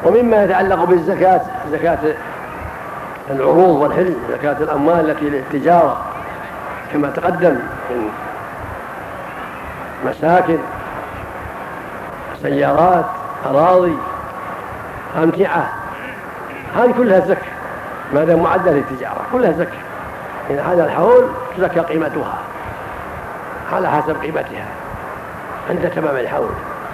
ومما يتعلق بالزكاة زكاة العروض والحلي، زكاة الأموال التي للتجارة كما تقدم من مساكن، سيارات، أراضي، أمتعة، هذه كلها زكاة ما دام معدة للتجارة، كلها زكاة. إن هذا الحول زكى قيمتها على حسب قيمتها عند تمام الحول.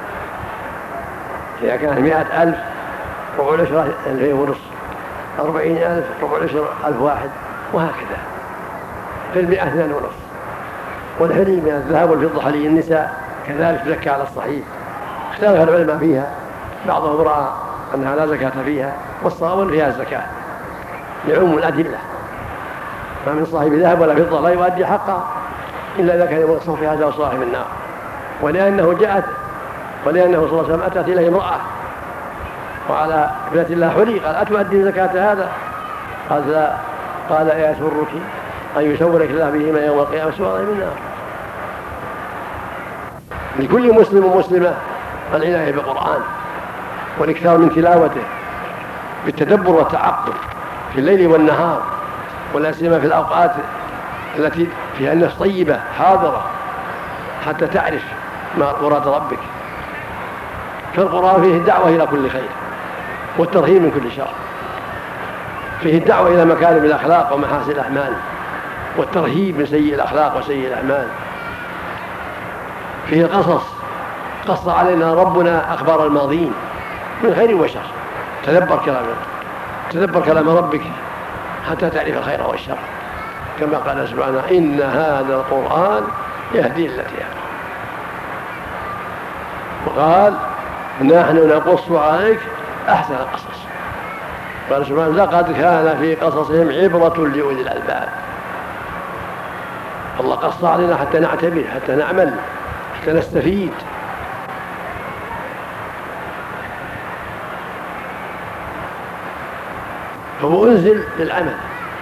إذا كان 100,000 ربع العشرة 2,500، 40,000 ربع العشرة 1,000 وهكذا. في 100 2,500. والحلي من الذهب والفضة حلي النساء كذلك زكى على الصحيح. اختلف العلماء فيها، بعضهم رأى أنها لا زكاة فيها، والصواب فيها الزكاة لعموم الأدلة. ما من صاحب ذهب ولا فضة لا يؤدي حقها إلا إذا كان يمصه في هذا صاحب النار. ولأنه صلى الله عليه وسلم أتت إليه امرأة وعلى ابنة الله حلي، قال أتؤدي زكاة هذا؟ قال لا. قال أيسرك أن يسورك الله بهما يوم القيامة سوى من النار. لكل مسلم ومسلمة العناية بالقرآن والإكثار من تلاوته بالتدبر والتعقل في الليل والنهار، ولا سيما في الأوقات التي فيها النفس طيبة حاضرة حتى تعرف ما مراد ربك. فالقرآن فيه الدعوة إلى كل خير والترهيب من كل شر، فيه الدعوة إلى مكارم الأخلاق ومحاسن الأعمال، والترهيب من سيء الأخلاق وسيء الأعمال. فيه القصص، قص علينا ربنا أخبار الماضين من خير وشر. تدبر كلام ربك حتى تعرف الخير والشر، كما قال سبحانه إن هذا القرآن يهدي التي هي. وقال نحن نقص عليك أحسن القصص. قال سبحانه لقد كان في قصصهم عبرة لأولي الألباب. الله قص علينا حتى نعتبر، حتى نعمل، حتى نستفيد. فهو أنزل للعمل،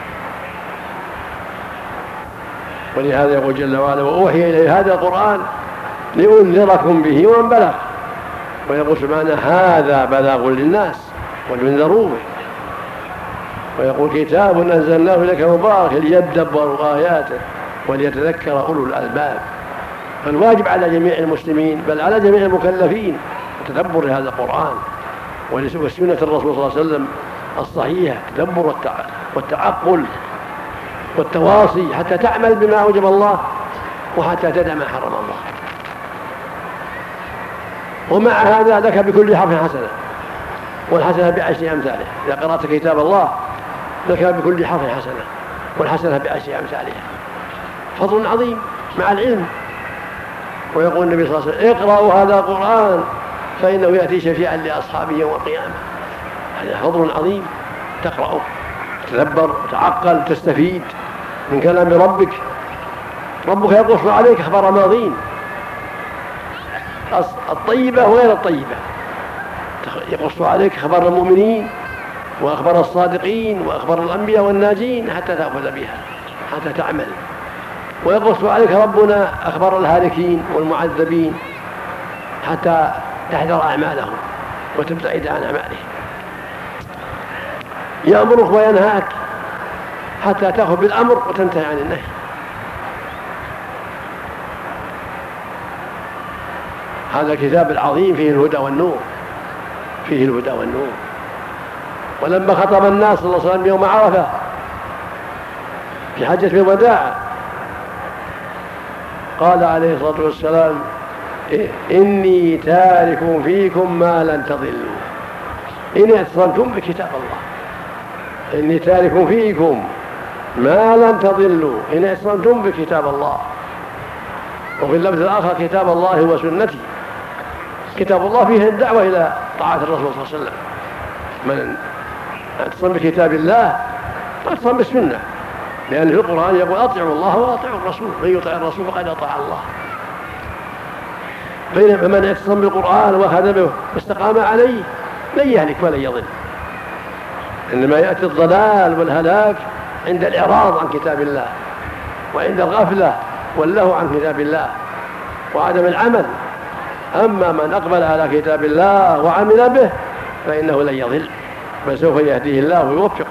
ولهذا يقول جل وعلا وأوحي إلي هذا القرآن لأنذركم به ومن بلغ. ويقول سبحانه هذا بلاغ للناس ولينذروا به. ويقول كتاب أنزلناه إليك مبارك ليدبروا آياته وليتذكر أولو الألباب. فالواجب على جميع المسلمين بل على جميع المكلفين تدبر هذا القرآن وسنة الرسول صلى الله عليه وسلم الصحيحة، التدبر والتعقل والتواصي حتى تعمل بما أوجب الله وحتى تدع ما حرم الله. ومع هذا لك بكل حرف حسنة، والحسنة بعشر أمثالها. إذا قرأت كتاب الله لك بكل حرف حسنة، والحسنة بعشر أمثالها. فضل عظيم مع العلم. ويقول النبي صلى الله عليه وسلم اقرأوا هذا القرآن فإنه يأتي شفيعا لأصحابه يوم القيامة. هذا فضل عظيم، تقرأه تدبر وتعقل تستفيد من كلام ربك. ربك يقص عليك أخبار ماضين الطيبة وغير الطيبة، يقص عليك أخبار المؤمنين وأخبار الصادقين وأخبار الأنبياء والناجين حتى تأخذ بها، حتى تعمل. ويقص عليك ربنا أخبار الهالكين والمعذبين حتى تحذر أعمالهم وتبتعد عن أعمالهم. يأمرك وينهاك حتى تأخذ بالأمر وتنتهي عن النهي. هذا الكتاب العظيم فيه الهدى والنور، فيه الهدى والنور. ولما خطب الناس صلى الله عليه وسلم يوم عرفة في حجة الوداع قال عليه الصلاة والسلام إني تارك فيكم ما لن تضلوا إن اعتصمتم بكتاب الله. إني تارك فيكم ما لن تضلوا إن اعتصمتم بكتاب الله. وفي اللفظ الآخر كتاب الله وسنتي. كتاب الله فيه الدعوة إلى طاعة الرسول صلى الله عليه وسلم. من اعتصم بكتاب الله اعتصم بالسنة، لأن في القرآن يقول أطيعوا الله وأطيعوا الرسول، من يطع الرسول فقد أطاع الله. بينما من اعتصم بالقرآن وأخذ به واستقام عليه لن يهلك ولن يضل. إنما يأتي الضلال والهلاك عند الإعراض عن كتاب الله وعند الغفلة واللهو عن كتاب الله وعدم العمل. أما من أقبل على كتاب الله وعمل به فإنه لن يضل بل سوف يهديه الله ويوفقه.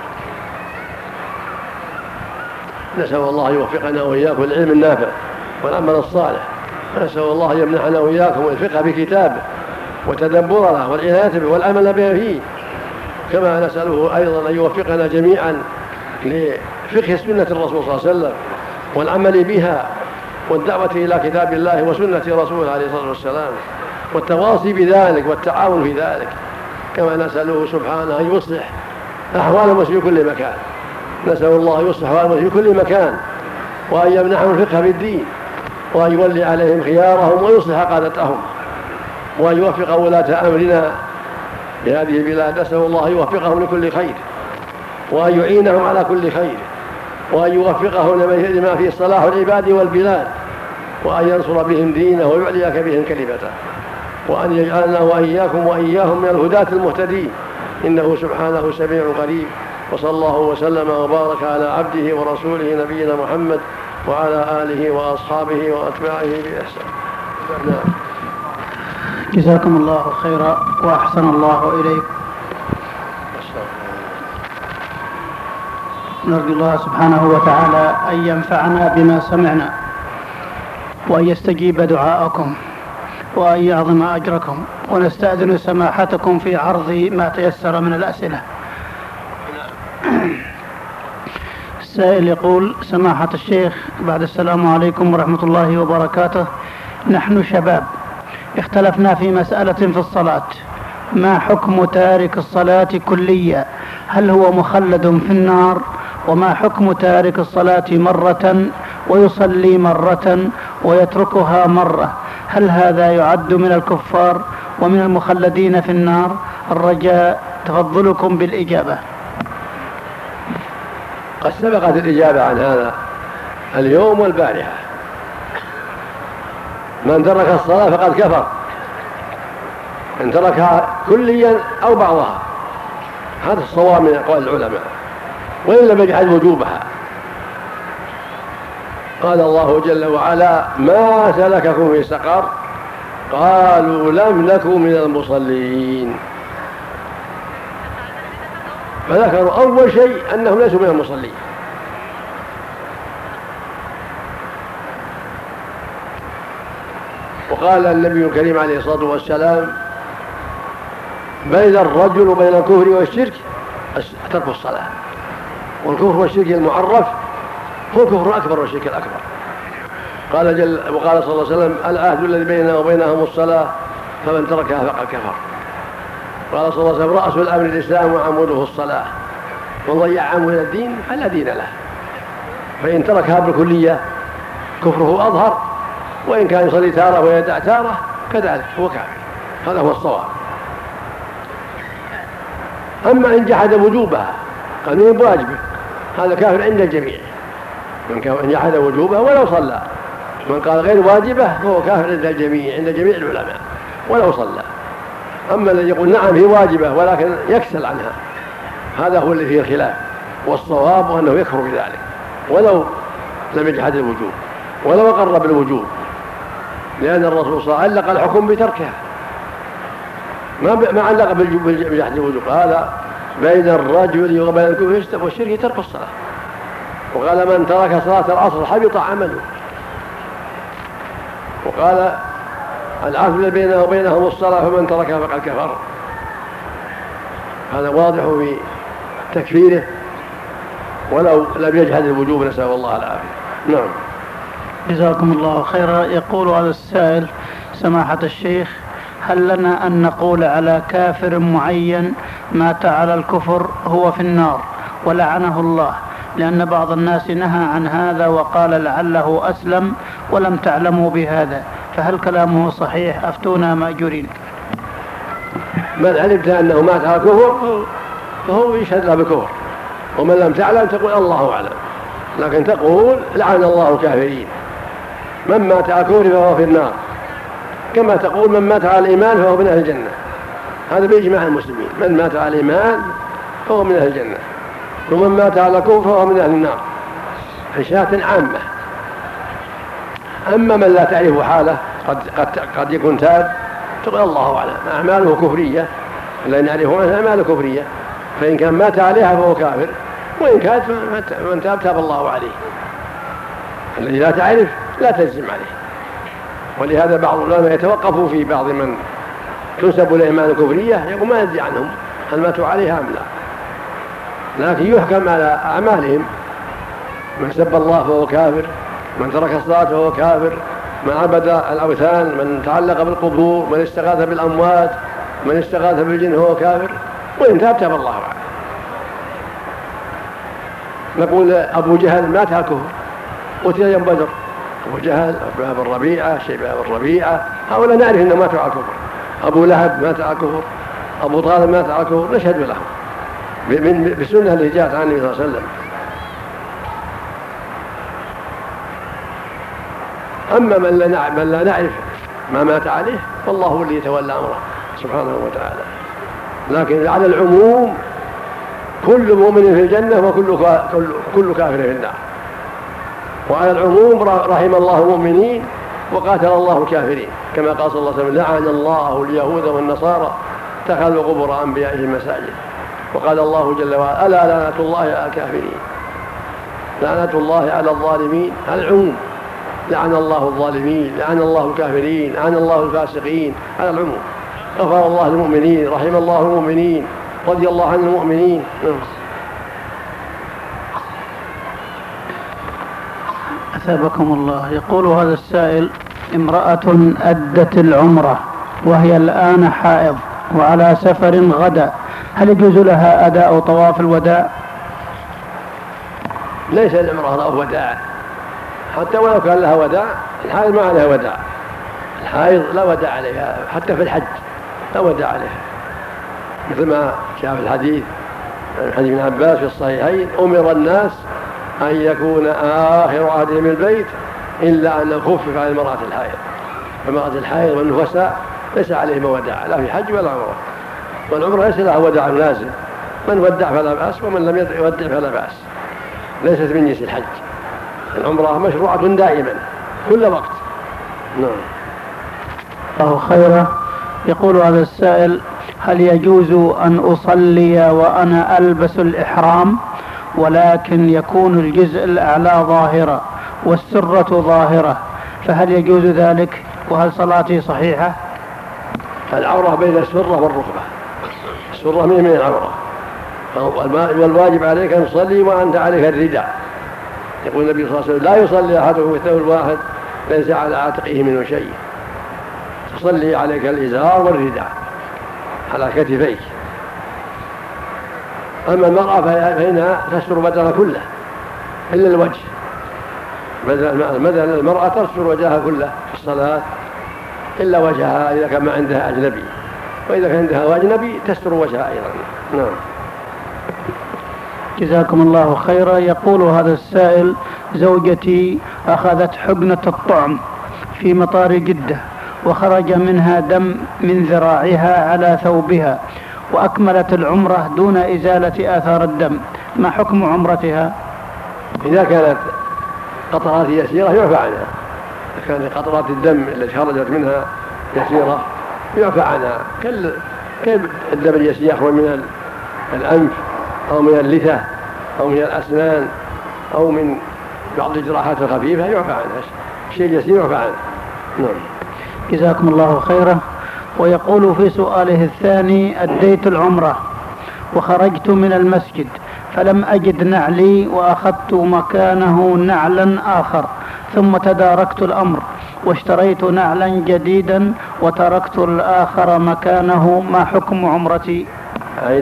نسأل الله يوفقنا وإياكم العلم النافع والعمل الصالح، نسأل الله يمنحنا وإياكم الفقه بكتابه وتدبرنا والعناية به والعمل به فيه، كما نسأله أيضا أن يوفقنا جميعا لفقه سنة الرسول صلى الله عليه وسلم والعمل بها والدعوة إلى كتاب الله وسنة رسوله عليه الصلاة والسلام والتواصي بذلك والتعاون في ذلك، كما نسأله سبحانه أن يصلح أحوال المسلمين في كل مكان. نسأل الله يصلح أحوال المسلمين في كل مكان وأن يمنحهم الفقه في الدين وأن يولي عليهم خيارهم ويصلح قادتهم وأن يوفق ولاة أمرنا لهذه البلاد. نسأل الله يوفقهم لكل خير وأن يعينهم على كل خير وأن يوفقهم لما فيه صلاح العباد والبلاد وأن ينصر بهم دينه ويعلي بهم كلمته وأن يجعلنا وإياكم وإياهم من الهداة المهتدين، إنه سبحانه سميع قريب. وصلى الله وسلم وبارك على عبده ورسوله نبينا محمد وعلى آله وأصحابه وأتباعه بإحسان. نعم. جزاكم الله خيرا وأحسن الله إليكم. نرجو الله سبحانه وتعالى أن ينفعنا بما سمعنا وأن يستجيب دعاءكم وأن يعظم أجركم، ونستأذن سماحتكم في عرض ما تيسر من الأسئلة. السائل يقول: سماحة الشيخ، بعد السلام عليكم ورحمة الله وبركاته، نحن شباب اختلفنا في مسألة في الصلاة، ما حكم تارك الصلاة كليا؟ هل هو مخلد في النار؟ وما حكم تارك الصلاة مرة ويصلي مرة ويتركها مرة؟ هل هذا يعد من الكفار ومن المخلدين في النار؟ الرجاء تفضلكم بالإجابة. قد سبقت الإجابة عن هذا اليوم والبارحة. من ترك الصلاة فقد كفر إن تركها كليا أو بعضها، هذا الصواب من أقوال العلماء، وإن لم يجحد وجوبها. قال الله جل وعلا: ما سلككم في سقر؟ قالوا لم نكن من المصلين. فذكروا أول شيء أنهم ليسوا من المصلين. وقال النبي الكريم عليه الصلاة والسلام: بين الرجل وبين الكفر والشرك ترك الصلاة. والكفر والشرك المعرف هو الكفر الأكبر والشرك الأكبر. وقال صلى الله عليه وسلم: العهد الذي بيننا وبينهم الصلاة فمن تركها فقد كفر. قال صلى الله عليه وسلم: رأس الأمر الإسلام وعموده الصلاة، من ضيع عمود الدين فلا دين له. فإن تركها بالكلية كفره أظهر، وإن كان يصلي تارة ويدع تارة كذلك هو كافر. هذا هو الصواب. أما إن جحد وجوبها قال من بواجبه، هذا كافر عند الجميع. من جحد وجوبها ولو صلى. من قال غير واجبه فهو كافر عند الجميع، عند جميع العلماء ولو صلى. أما الذي يقول نعم هي واجبة ولكن يكسل عنها، هذا هو الذي فيه الخلاف، والصواب أنه يكفر بذلك ولو لم يجحد الوجوب ولو أقر بالوجوب، لأن الرسول صلى الله عليه وسلم علق الحكم بتركها، ما علق بجحد الوجوب. هذا بين الرجل وبين الكفر والشرك ترك الصلاة. وقال: من ترك صلاة العصر حبط عمله. وقال: العهد الذي بيننا وبينهم الصلاة فمن تركها فقد كفر. هذا واضح في تكفيره ولو لم يجحد الوجوب، نسأل الله العافية. نعم. جزاكم الله خيرا. يقول هذا السائل: سماحة الشيخ، هل لنا أن نقول على كافر معين مات على الكفر هو في النار ولعنه الله؟ لأن بعض الناس نهى عن هذا وقال لعله أسلم ولم تعلموا بهذا، فهل كلامه صحيح؟ أفتونا مأجورين. من علمت أنه مات على الكفر فهو يشهد له بكفر، ومن لم تعلم تقول الله أعلم، لكن تقول لعن الله الكافرين. من مات على الكفر فهو في النار، كما تقول من مات على الإيمان فهو من أهل الجنة. هذا بإجماع المسلمين، من مات على الإيمان فهو من أهل الجنة، ومن مات على الكفر فهو من أهل النار، حشاة عامة. أما من لا تعرف حاله قد يكون تاب، تقول الله أعلم، أعماله كفرية الذين يعرفون أنها أعمال كفرية، فإن كان مات عليها فهو كافر، وإن كانت من تاب الله عليه. الذي لا تعرف لا تجزم عليه. ولهذا بعض العلماء يتوقفوا في بعض من تنسب الأعمال الكفرية، يقول ما يدري عنهم هل ماتوا عليها أم لا، لكن يحكم على أعمالهم. من سب الله فهو كافر، من ترك الصلاة فهو كافر، من عبد الأوثان، من تعلق بالقبور، من استغاث بالأموات، من استغاث بالجن هو كافر، وإن تاب تاب الله عليه. نقول أبو جهل مات على الكفر، قتل يوم بدر. أبو جهل، عتبة بن ربيعة، شيبة بن ربيعة، هؤلاء نعرف أنهم ماتوا على الكفر. أبو لهب مات على الكفر، أبو طالب مات على الكفر، نشهد لهم بالسنة اللي جاءت عن النبي صلى الله عليه وسلم. أما من لا نعرف ما مات عليه فالله هو اللي يتولى أمره سبحانه وتعالى. لكن على العموم كل مؤمن في الجنة وكل كافر في النار. وعلى العموم رحم الله المؤمنين وقاتل الله الكافرين، كما قال صلى الله عليه وسلم: لعن الله اليهود والنصارى اتخذوا قبور أنبيائهم مساجد. وقال الله جل وعلا: ألا لعنة الله على الكافرين، لعنة الله على الظالمين. على العموم، لعن الله الظالمين، لعن الله الكافرين، لعن الله الفاسقين، على العموم. غفر الله المؤمنين، رحم الله المؤمنين، رضي الله عن المؤمنين. أثابكم الله. يقول هذا السائل: امرأة أدت العمرة وهي الآن حائض وعلى سفر غدا، هل يجوز لها أداء طواف الوداع؟ ليس العمرة وداع، حتى ولو كان لها وداع. الحائض ما عليها وداع، الحائض لا وداع عليها، حتى في الحج لا وداع عليها، مثل ما جاء في الحديث عن حديث ابن عباس في الصحيحين: أمر الناس أن يكون آخر عهدهم البيت إلا أن خفف على المرأة الحائض. فالمرأة الحائض والنفساء ليس عليهم وداع، لا في حج ولا عمرة. والعمرة ليس لها وداع لازم، من ودع فلا بأس ومن لم يودع فلا بأس، ليست من جنس الحج. العمرة مشروعة دائما كل وقت. نعم. الله خيرا. يقول هذا السائل: هل يجوز أن أصلي وأنا ألبس الإحرام ولكن يكون الجزء الأعلى ظاهرة والسرة ظاهرة، فهل يجوز ذلك؟ وهل صلاتي صحيحة؟ العورة بين السرة والركبة، السرة من العورة، والواجب عليك أن تصلي وأنت عليك الرداء. يقول النبي صلى الله عليه وسلم: لا يصلي أحدكم في ثوب واحد ليس على عاتقه منه شيء. تصلي عليك الإزار والرداء على كتفيك. أما المرأة فإنها تستر بدنها كله إلا الوجه. مثلا المرأة تستر وجهها كله في الصلاة إلا وجهها إذا كان ما عندها أجنبي، وإذا كان عندها أجنبي تستر وجهها أيضا. نعم. جزاكم الله خيرا. يقول هذا السائل: زوجتي أخذت حقنة الطعم في مطار جدة وخرج منها دم من ذراعها على ثوبها، وأكملت العمرة دون إزالة آثار الدم، ما حكم عمرتها؟ إذا كانت قطرات يسيرة يعفى عنها، إذا كانت قطرات الدم التي خرجت منها يسيرة يعفى عنها، كالدم اليسير يخرج من الأنف أو من اللثة أو من الأسنان أو من بعض الجراحات الخفيفة يعفى عنها، شيء يسير يعفى عنه. نعم. جزاكم الله خيرا. ويقول في سؤاله الثاني: أديت العمرة وخرجت من المسجد فلم أجد نعلي وأخذت مكانه نعلا آخر، ثم تداركت الأمر واشتريت نعلا جديدا وتركت الآخر مكانه، ما حكم عمرتي؟ أعيد.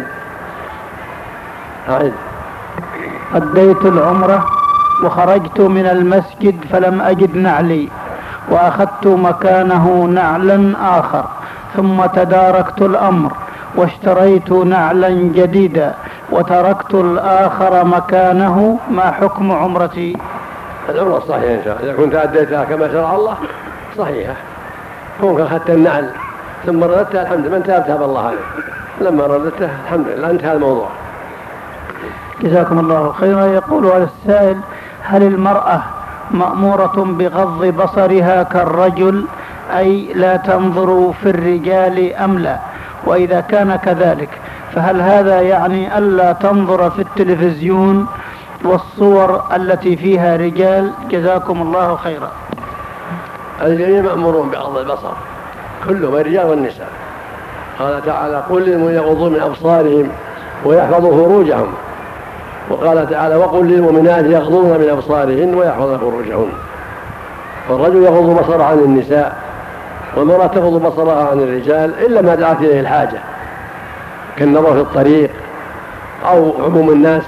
أديت العمرة وخرجت من المسجد فلم أجد نعلي وأخذت مكانه نعلا آخر، ثم تداركت الأمر واشتريت نعلا جديدا وتركت الآخر مكانه، ما حكم عمرتي؟ العمرة صحيحة إن شاء الله، إذا كنت أديتها كما شرع الله صحيحة. كونك أخذت النعل ثم رددتها الحمد لله، من تاب الله عليه، لما رددتها الحمد لله انتهى الموضوع. جزاكم الله خيرا. يقول هذا السائل: هل المرأة مأمورة بغض بصرها كالرجل، أي لا تنظر في الرجال أم لا؟ وإذا كان كذلك فهل هذا يعني ألا تنظر في التلفزيون والصور التي فيها رجال؟ جزاكم الله خيرا. الجميع مأمورون بغض البصر كلهم الرجال والنساء. قال تعالى قل للمؤمنين يغضوا من أبصارهم ويحفظوا فروجهم، وقال تعالى وقل للمؤمنات يغضضن من أبصارهن ويحفظن فروجهن. فالرجل يغض بصره عن النساء والمرأة تغض بصرها عن الرجال إلا ما دعت إليه الحاجة كالنظر في الطريق أو عموم الناس،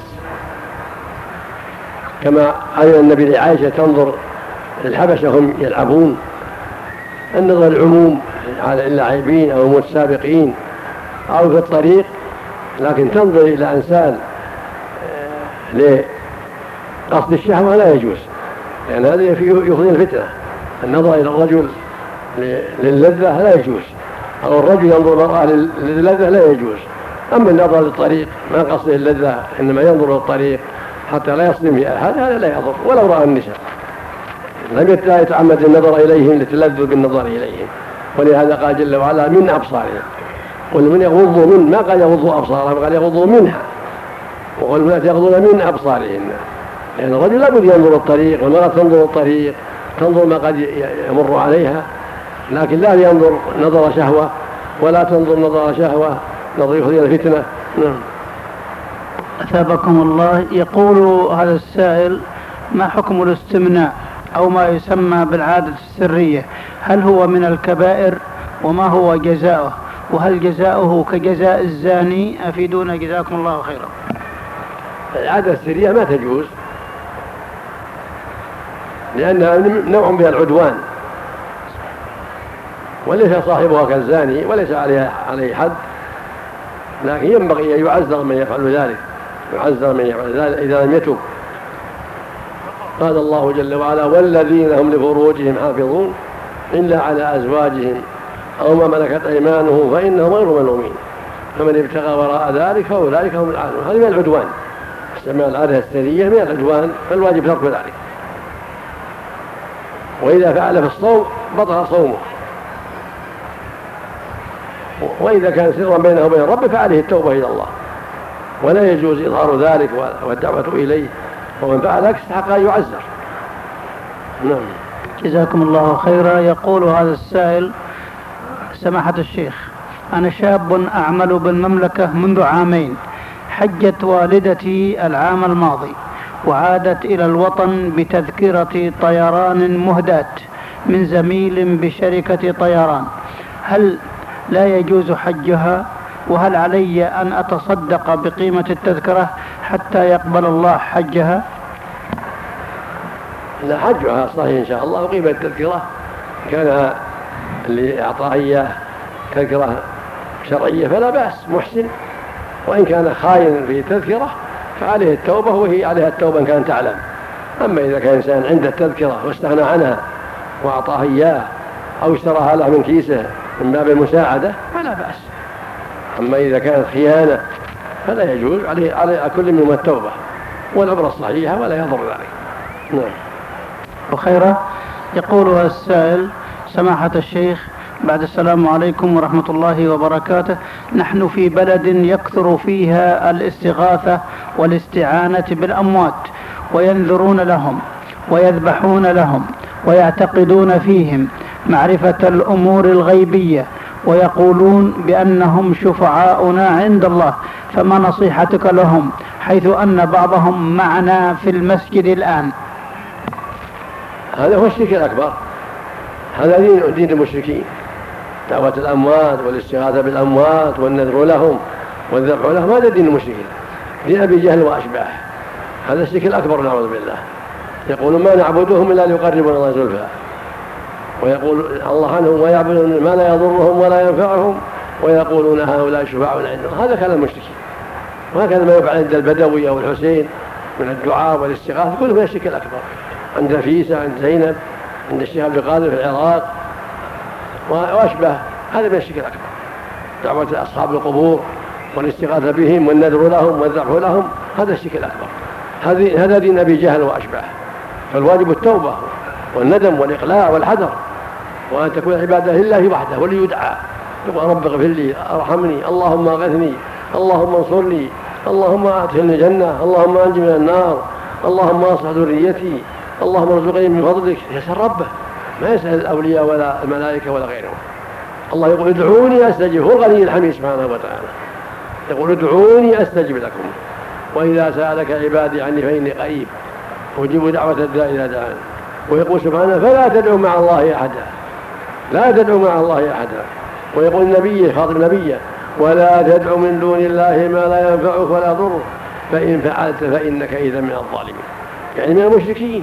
كما أذن النبي لعائشة تنظر الحبشة هم يلعبون، النظر العموم على اللاعبين أو المتسابقين أو في الطريق، لكن تنظر إلى إنسان لقصد الشهوة لا يجوز، لأن هذا يفضي الفتنة. النظر إلى الرجل للذة لا يجوز، أو الرجل ينظر المرأة للذة لا يجوز. أما النظر للطريق ما قصده اللذة إنما ينظر للطريق حتى لا يصدم في أحد، هذا لا يضر ولو رأى النساء، لم يتعمد النظر إليهم للتلذذ بالنظر إليهم. ولهذا قال جل وعلا من أبصارهم، قل من يغضوا من، ما قال يغضوا أبصارهم، قال يغضوا منها، وقل من يغضون من أبصارهن. يعني الرجل لا بد ينظر الطريق والمرأة تنظر الطريق، تنظر ما قد يمر عليها، لكن لا ينظر نظر شهوة ولا تنظر نظر شهوة نظر يفضي الفتنة. نعم. أثابكم الله. يقول هذا السائل ما حكم الاستمناء أو ما يسمى بالعادة السرية؟ هل هو من الكبائر وما هو جزاؤه؟ وهل جزاؤه كجزاء الزاني؟ أفيدونا جزاكم الله خيرا. العادة السرية ما تجوز لأنها نوع من العدوان، وليس صاحبها كالزاني وليس عليه حد، لكن ينبغي أن يعذر من يفعل ذلك، يعذر من يفعل ذلك إذا لم يتب. قال الله جل وعلا والذين هم لفروجهم حافظون إلا على أزواجهم أو ما ملكت أيمانهم فإنهم غير ملومين فمن ابتغى وراء ذلك فأولئك هم العادون. هذه من العدوان، استعمال العادة السرية من العدوان، فالواجب ترك ذلك. وإذا فعل في الصوم بطل صومه، وإذا كان سرا بينه وبين ربه فعليه التوبة إلى الله، ولا يجوز إظهار ذلك والدعوة إليه، ومن فعل يستحق أن يعذر. نعم. جزاكم الله خيرا. يقول هذا السائل سماحة الشيخ أنا شاب أعمل بالمملكة منذ عامين، حجت والدتي العام الماضي وعادت إلى الوطن بتذكرة طيران مهداة من زميل بشركة طيران، هل لا يجوز حجها؟ وهل علي أن أتصدق بقيمة التذكرة حتى يقبل الله حجها؟ لا، حجها صحيح إن شاء الله، وقيمة التذكرة كان اللي أعطاه إياه تذكرة شرعية فلا بأس، محسن، وإن كان خاين في تذكرة فعليه التوبة، وهي عليها التوبة إن كان تعلم. أما إذا كان إنسان عنده التذكرة واستغنى عنها وأعطاه إياه أو اشتراها له من كيسه من باب المساعدة فلا بأس. أما إذا كانت خيانة فلا يجوز، على كل منهم التوبة والعبرة الصحيحة ولا يضر ذلك. نعم. وخيرا. يقول السائل سماحة الشيخ بعد السلام عليكم ورحمة الله وبركاته، نحن في بلد يكثر فيها الاستغاثة والاستعانة بالأموات، وينذرون لهم ويذبحون لهم ويعتقدون فيهم معرفة الأمور الغيبية، ويقولون بأنهم شفعاؤنا عند الله، فما نصيحتك لهم حيث أن بعضهم معنا في المسجد الآن؟ هذا هو الشرك الأكبر، هذا دين المشركين، دعوة الأموات والاستغاثة بالأموات والنذر لهم والذبح لهم، هذا دين المشركين، دين أبي جهل وأشباهه، هذا الشرك الأكبر نعوذ بالله. يقولون ما نعبدهم إلا ليقربونا الله زلفى، ويقول الله عنهم ويعبدون ما لا يضرهم ولا ينفعهم ويقولون هؤلاء شفعاؤنا عند الله، هذا كلام المشركين. وهكذا ما يفعل عند البدوي أو الحسين من الدعاء والاستغاثة كله من الشرك الأكبر، عند نفيسة، عند زينب، عند الشيخ عبد القادر في العراق وأشبه، هذا من الشرك الأكبر، دعوة أصحاب القبور والاستغاثة بهم والنذر لهم والذبح لهم، هذا الشرك الأكبر، هذا دين أبي جهل وأشباه. فالواجب التوبة والندم والإقلاع والحذر، وأن تكون عبادة لله وحده وليدعى تقول رب اغفر لي، ارحمني، اللهم اغثني، اللهم انصرني، اللهم ادخلني الجنة، اللهم انجي من النار، اللهم اصلح ذريتي، اللهم ارزقني من فضلك. يسأل ربه، ما يسأل الأولياء ولا الملائكة ولا غيرهم. الله يقول ادعوني أستجب، هو الغني الحميد سبحانه وتعالى، يقول ادعوني أستجب لكم، وإذا سألك عبادي عني فإني قريب أجيب دعوة الداعي إذا دعان. ويقول سبحانه فلا تدعوا مع الله أحدا، لا تدعوا مع الله أحدا. ويقول النبي خاطب نبيه ولا تدعوا من دون الله ما لا ينفعك ولا يضرك فإن فعلت فإنك إذا من الظالمين، يعني من المشركين.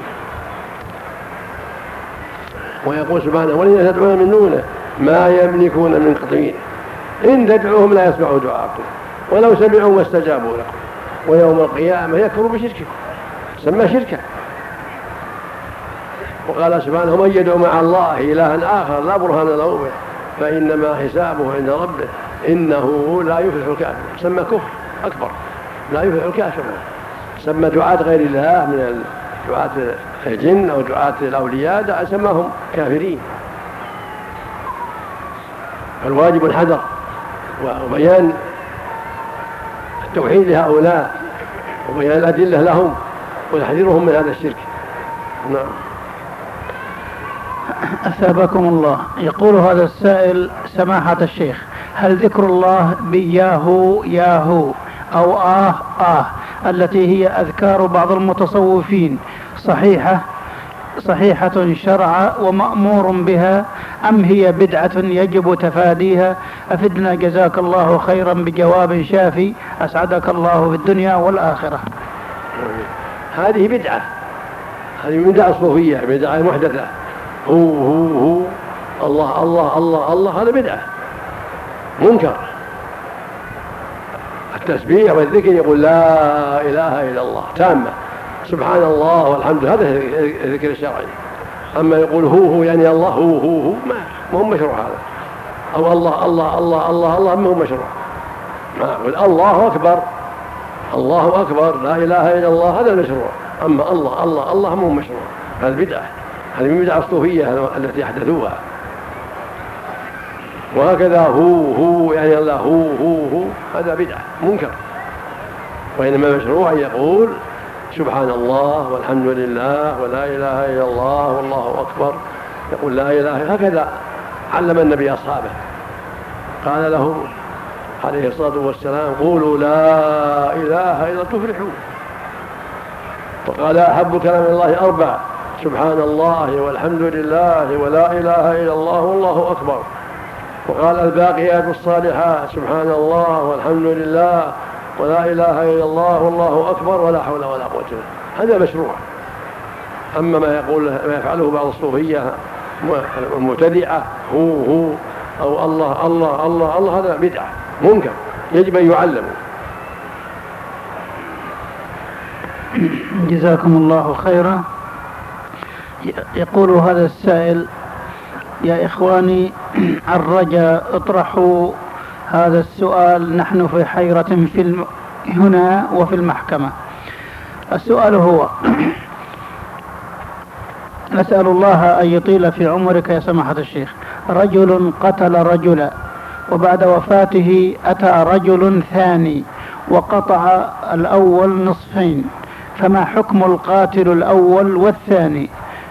ويقول سبحانه والذين تدعون من دونه ما يملكون من قطمير إن تدعوهم لا يسمعوا دعاءكم ولو سمعوا ما استجابوا لكم ويوم القيامة يكفروا بشرككم، سمى شركا. وقال سبحانه من يدعو مع الله إلها آخر لا برهان له به فإنما حسابه عند ربه إنه لا يفلح الكافر، سمى كفر أكبر، لا يفلح الكافر. سمى دعاة غير الله من دعاة الجن أو دعاة الأولياء سماهم كافرين. فالواجب الحذر وبيان التوحيد لهؤلاء وبيان الأدلة لهم وتحذيرهم من هذا الشرك. نعم. أثابكم الله. يقول هذا السائل سماحة الشيخ هل ذكر الله بياهو ياهو أو التي هي أذكار بعض المتصوفين صحيحة شرعا ومأمور بها أم هي بدعة يجب تفاديها؟ أفدنا جزاك الله خيرا بجواب شافي أسعدك الله في الدنيا والآخرة. هذه بدعة، هذه بدعة صوفية، بدعة محدثة. هو الله الله الله الله، هذا بدعة منكر. التسبيح والذكر يقول لا إله إلا الله تامة، سبحان الله والحمد لله، هذا الذكر الشرعي. أما يقول هو يعني الله هو ما هو مشروع هذا، أو الله الله الله الله الله ما هو مشروع. ما يقول الله أكبر الله أكبر لا إله إلا الله هذا المشروع، أما الله الله الله ما هو مشروع، هذا بدعة، هذه من بدعة الصوفية التي أحدثوها. وهكذا هو يعني الله هو هذا بدعة منكر. وإنما مشروع يقول سبحان الله والحمد لله ولا إله إلا الله والله أكبر، يقول لا إله. هكذا علم النبي أصحابه، قال له عليه الصلاة والسلام قولوا لا إله إلا تفلحوا. وقال أحب كلام الله أربع سبحان الله والحمد لله ولا إله إلا الله والله أكبر. وقال الباقيات الصالحات سبحان الله والحمد لله ولا إله إلا الله والله أكبر ولا حول ولا قوة إلا بالله، هذا مشروع. أما ما يفعله بعض الصوفية المبتدعة هو أو الله الله الله الله هذا بدعة منكر يجب أن يعلم. جزاكم الله خيرا. يقول هذا السائل يا إخواني الرجاء اطرحوا هذا السؤال، نحن في حيرة هنا وفي المحكمة. السؤال هو نسأل الله أن يطيل في عمرك يا سماحة الشيخ. رجل قتل رجلا وبعد وفاته أتى رجل ثاني وقطع الأول نصفين، فما حكم القاتل الأول والثاني؟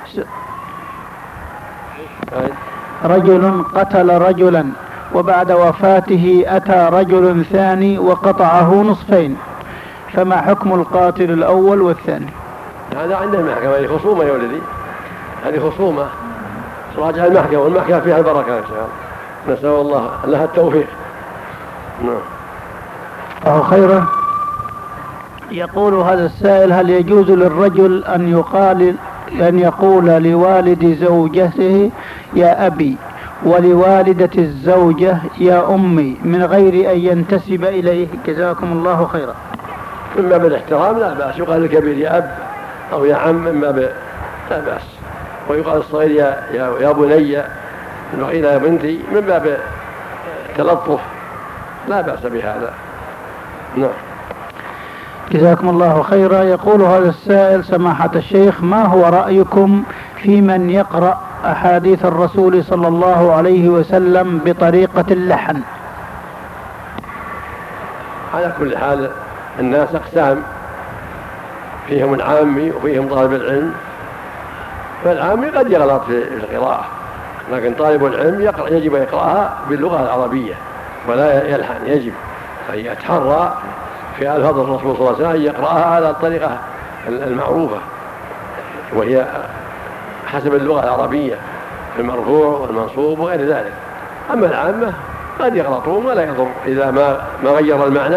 رجل قتل رجلا وبعد وفاته أتى رجل ثاني وقطعه نصفين، فما حكم القاتل الأول والثاني؟ هذا عند المحكمة، هذه خصومة يا ولدي، هذه خصومة راجع المحكمة، والمحكمة فيها البركة إن شاء الله، نسأل الله لها التوفيق. الله خيرا. يقول هذا السائل هل يجوز للرجل أن يقول لوالد زوجته يا أبي ولوالدة الزوجة يا أمي من غير أن ينتسب إليه؟ جزاكم الله خيرا. من باب الاحترام لا بأس، يقال للكبير يا أب أو يا عم من باب لا بأس، ويقال الصغير يا بني البقيل يا بنتي من باب تلطف لا بأس بهذا. نعم. جزاكم الله خيرا. يقول هذا السائل سماحة الشيخ ما هو رأيكم في من يقرأ أحاديث الرسول صلى الله عليه وسلم بطريقة اللحن؟ على كل حال الناس أقسام، فيهم العامي وفيهم طالب العلم، فالعامي قد يغلط في القراءة، لكن طالب العلم يجب يقرأها باللغة العربية ولا يلحن، يجب أن يتحرى في ألفاظ الرسول صلى الله عليه وسلم يقرأها على الطريقة المعروفة وهي حسب اللغة العربية في المرفوع والمنصوب وغير ذلك. أما العامة قد يغلطون ولا يضر إذا ما غير المعنى،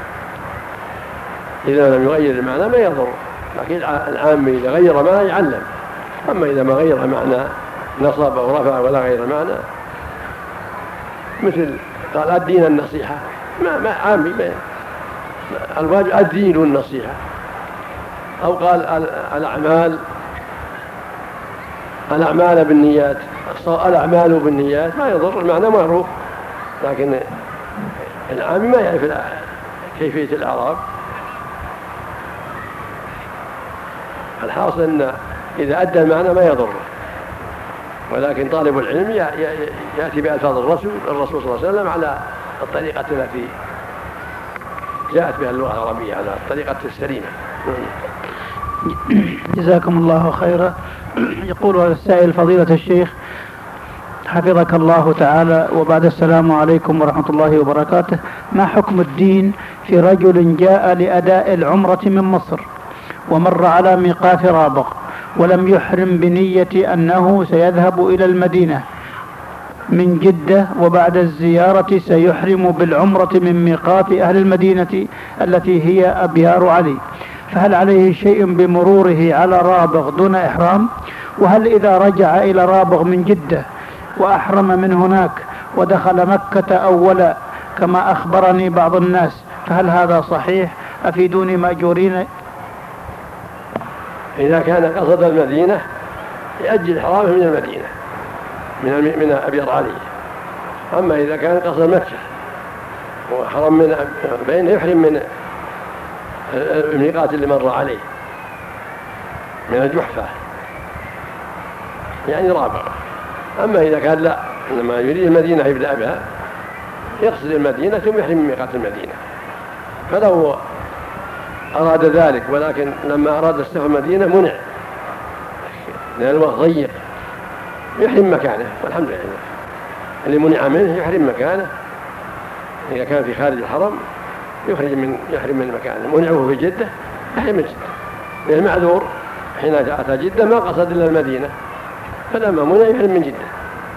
إذا لم يغير المعنى ما يضر، لكن العامي إذا غير معنى يعلم، أما إذا ما غير معنى نصب أو رفع ولا غير معنى، مثل قال الدين النصيحة، ما عامي الواجب الدين النصيحة، أو قال الأعمال بالنيات، الأعمال بالنيات، ما يضر، المعنى معروف، لكن العامي ما يعرف كيفية الإعراب. الحاصل أن إذا أدى المعنى ما يضر، ولكن طالب العلم يأتي بألفاظ الرسول صلى الله عليه وسلم على الطريقة التي جاءت بها اللغة العربية، على الطريقة السليمة. جزاكم الله خيرا. يقول هذا السائل: فضيلة الشيخ حفظك الله تعالى وبعد السلام عليكم ورحمة الله وبركاته، ما حكم الدين في رجل جاء لأداء العمرة من مصر ومر على ميقات رابغ ولم يحرم بنية أنه سيذهب إلى المدينة من جدة، وبعد الزيارة سيحرم بالعمرة من ميقات أهل المدينة التي هي أبيار علي، فهل عليه شيء بمروره على رابغ دون إحرام؟ وهل إذا رجع إلى رابغ من جدة وأحرم من هناك ودخل مكة أولا كما أخبرني بعض الناس فهل هذا صحيح؟ أفيدوني مأجورين. إذا كان قصد المدينة يأجل إحرامه من المدينة من أبيار علي، أما إذا كان قصد مكة وحرم من فإنه يحرم من الميقات اللي مر عليه من الجحفة يعني رابغ. أما إذا كان لا، إنما يريد المدينة يبدأ بها، يقصد المدينة ثم يحرم من ميقات المدينة، فلو أراد ذلك ولكن لما أراد السفر المدينة منع لأن الوقت ضيق، يحرم مكانه، والحمد لله. اللي منع منه يحرم مكانه، إذا كان في خارج الحرم يحرم من مكانه. منعه في جدة يحرم من جدة، المعذور حين أتى جدة ما قصد إلا المدينة، فلما منع يحرم من جدة.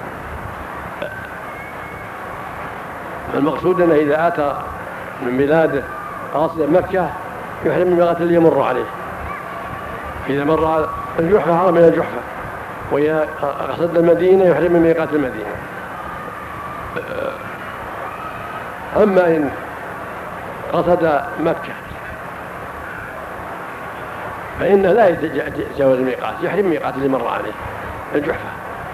المقصود أنه إذا أتى من بلاده قاصدا مكة يحرم من ميقات اللي يمر عليه، إذا مر على الجحفة حرم من الجحفة، وإذا قصد المدينة يحرم من ميقات المدينة. أما إن قصد مكة فإنه لا يتجاوز الميقات، يحرم ميقات اللي مر عليه الجحفة.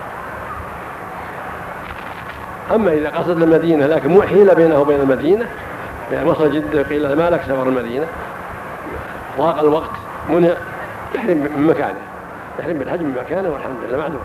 أما إذا قصد المدينة لكن مو حيلة بينه وبين المدينة، يعني وصل جدة قيل ما لك سفر المدينة، ضاق الوقت، منع، يحرم من مكانه، يحرم بالحج من مكانه، والحمد لله معلوم.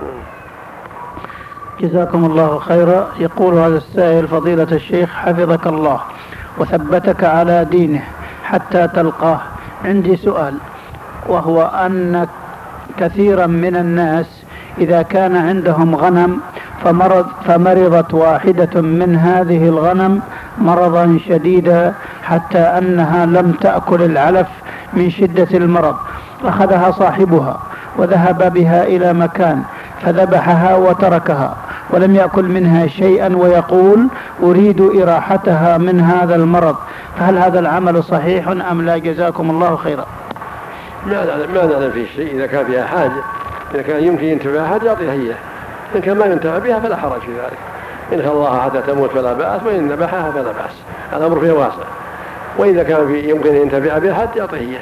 جزاكم الله خيرا. يقول هذا السائل: فضيلة الشيخ حفظك الله وثبتك على دينه حتى تلقاه، عندي سؤال، وهو أن كثيرا من الناس إذا كان عندهم غنم فمرضت واحدة من هذه الغنم مرضا شديدا حتى أنها لم تأكل العلف من شدة المرض، أخذها صاحبها وذهب بها إلى مكان فذبحها وتركها ولم يأكل منها شيئا ويقول أريد إراحتها من هذا المرض، فهل هذا العمل صحيح أم لا؟ جزاكم الله خيرا. ما نعلم فيه شيء. إذا كان فيها حاجة، إذا كان يمكن ينتفعها يعطيها إياه، إن كان ما ينتفع بها فلا حرج في ذلك، إن خلاها حتى تموت فلا بأس، وإن ذبحها فلا بأس، الأمر فيه واسع. وإذا كان يمكن ينتفع بها حتى يعطيه إياه.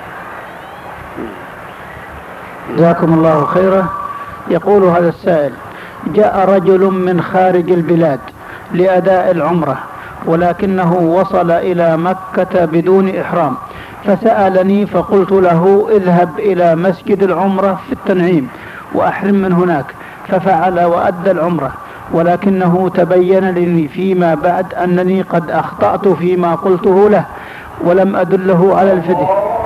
جزاكم الله خيرا. يقول هذا السائل: جاء رجل من خارج البلاد لأداء العمرة ولكنه وصل إلى مكة بدون إحرام، فسألني فقلت له اذهب إلى مسجد العمرة في التنعيم وأحرم من هناك، ففعل وأدى العمرة، ولكنه تبين لي فيما بعد أنني قد أخطأت فيما قلته له ولم أدله على الفدية.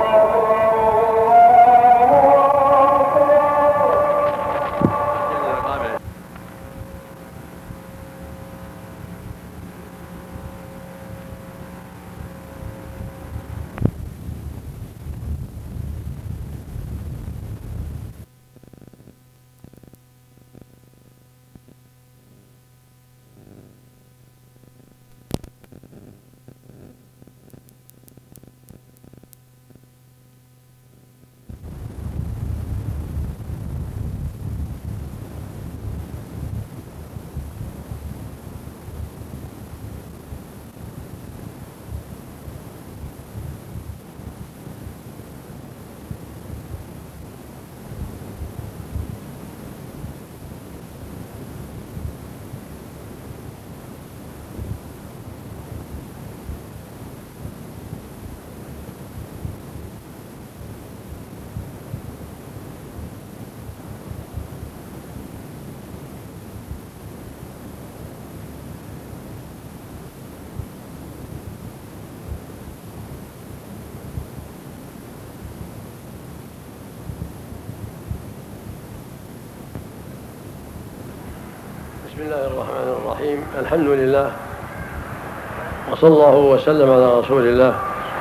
بسم الله الرحمن الرحيم. الحمد لله، وصلى الله وسلم على رسول الله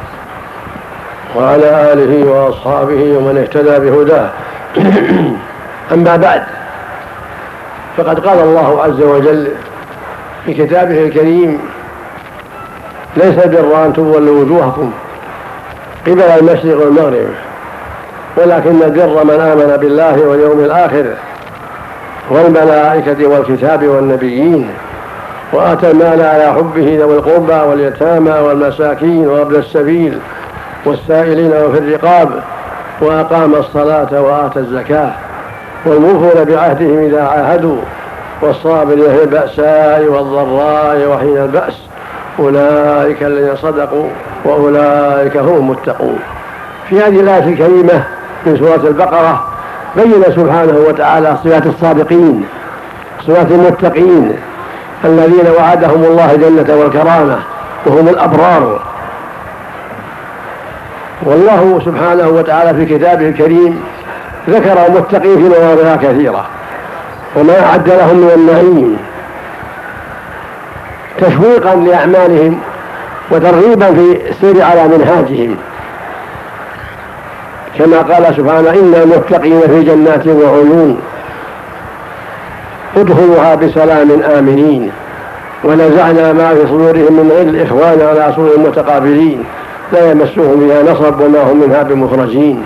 وعلى آله وأصحابه ومن اهتدى بهداه. أما بعد، فقد قال الله عز وجل في كتابه الكريم: ليس البر أن تولوا وجوهكم قبل المشرق والمغرب ولكن البر من آمن بالله واليوم الآخر والملائكة والكتاب والنبيين وآتى المال على حبه ذوي القربى واليتامى والمساكين وابن السبيل والسائلين وفي الرقاب وأقام الصلاة وآتى الزكاة والموفون بعهدهم إذا عاهدوا والصابرين في البأساء والضراء وحين البأس أولئك الذين صدقوا وأولئك هم المتقون. في هذه الآية الكريمة من سورة البقرة بين سبحانه وتعالى صفات الصادقين، صفات المتقين الذين وعدهم الله الجنة والكرامة وهم الأبرار. والله سبحانه وتعالى في كتابه الكريم ذكر المتقين في مواضع كثيرة وما أعد لهم من النعيم تشويقا لأعمالهم وترغيبا في السير على منهاجهم، كما قال سبحانه: إن المتقين في جنات وعيون ادخلوها بسلام آمنين ونزعنا ما في صدورهم من غل إخوانا على سرر متقابلين لا يمسهم بها نصب وما هم منها بمخرجين.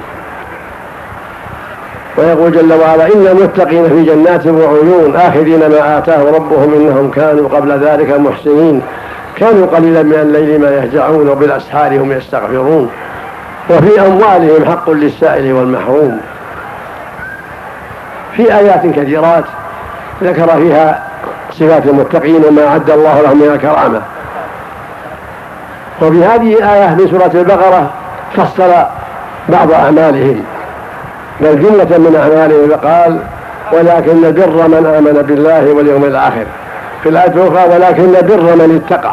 ويقول جل وعلا: إن المتقين في جنات وعيون آخذين ما آتاهم ربهم إنهم كانوا قبل ذلك محسنين كانوا قليلا من الليل ما يهجعون وبالأسحار هم يستغفرون وفي أموالهم حق للسائل والمحروم. في آيات كثيرات ذكر فيها صفات المتقين وما أعد الله لهم من الكرامة. وفي هذه الآية من سورة البقرة فصل بعض أعمالهم بل جملة من أعمالهم فقال: ولكن البر من آمن بالله واليوم الآخر. في الآية الأخرى: ولكن البر من اتقى.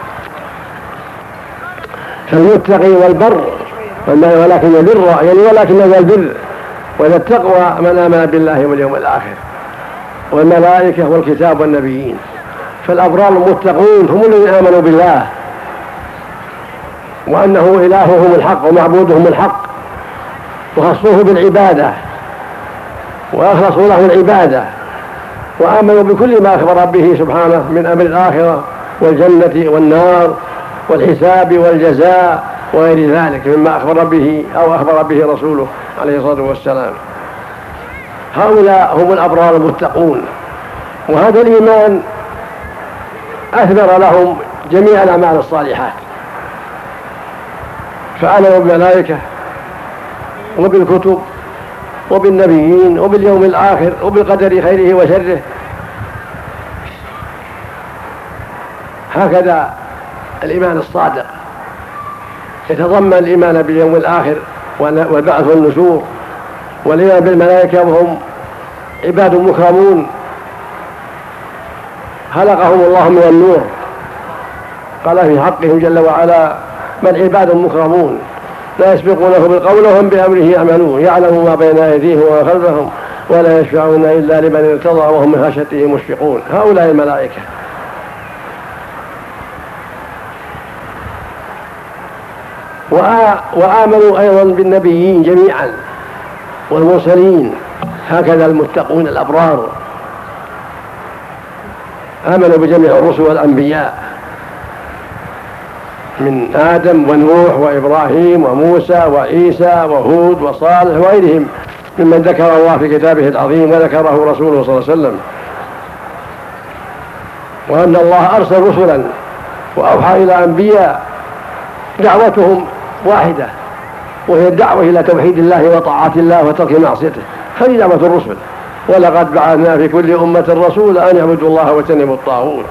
فالمتقي والبر ولكن البر يعني ولكن هذا البر وإذا التقوى من آمن بالله واليوم الآخر والملائكة والكتاب والنبيين. فالأبرار المتقون هم الذين آمنوا بالله وأنه إلههم الحق ومعبودهم الحق وخصوه بالعبادة وأخلصوا له العبادة وآمنوا بكل ما أخبر به سبحانه من أمر الآخرة والجنة والنار والحساب والجزاء وغير ذلك مما أخبر به أو أخبر به رسوله عليه الصلاة والسلام. هؤلاء هم الأبرار المتقون، وهذا الإيمان أثمر لهم جميع الأعمال الصالحات، فآمنوا بالملائكة وبالكتب وبالنبيين وباليوم الآخر وبالقدر خيره وشره. هكذا الإيمان الصادق يتضمن الإيمان باليوم الآخر والبعث والنشور والإيمان بالملائكة وهم عباد مكرمون خلقهم الله من النور، قال في حقهم جل وعلا بل عباد مكرمون لا يسبقونه بالقول وهم بأمره يعملون، يعلم ما بين أيديهم وما خلفهم ولا يشفعون إلا لمن ارتضى وهم من خشيته مشفقون. هؤلاء الملائكة. وآمنوا أيضا بالنبيين جميعا والمرسلين، هكذا المتقون الأبرار آمنوا بجميع الرسل والأنبياء من آدم ونوح وإبراهيم وموسى وعيسى وهود وصالح وغيرهم ممن ذكر الله في كتابه العظيم وذكره رسوله صلى الله عليه وسلم، وأن الله أرسل رسلا وأوحى إلى أنبياء دعوتهم واحدة، وهي الدعوة إلى توحيد الله وطاعة الله وترك معصيته، هذه دعوة الرسل. ولقد بعثنا في كل أمة رسولا أن يعبدوا الله واجتنبوا الطاغوت.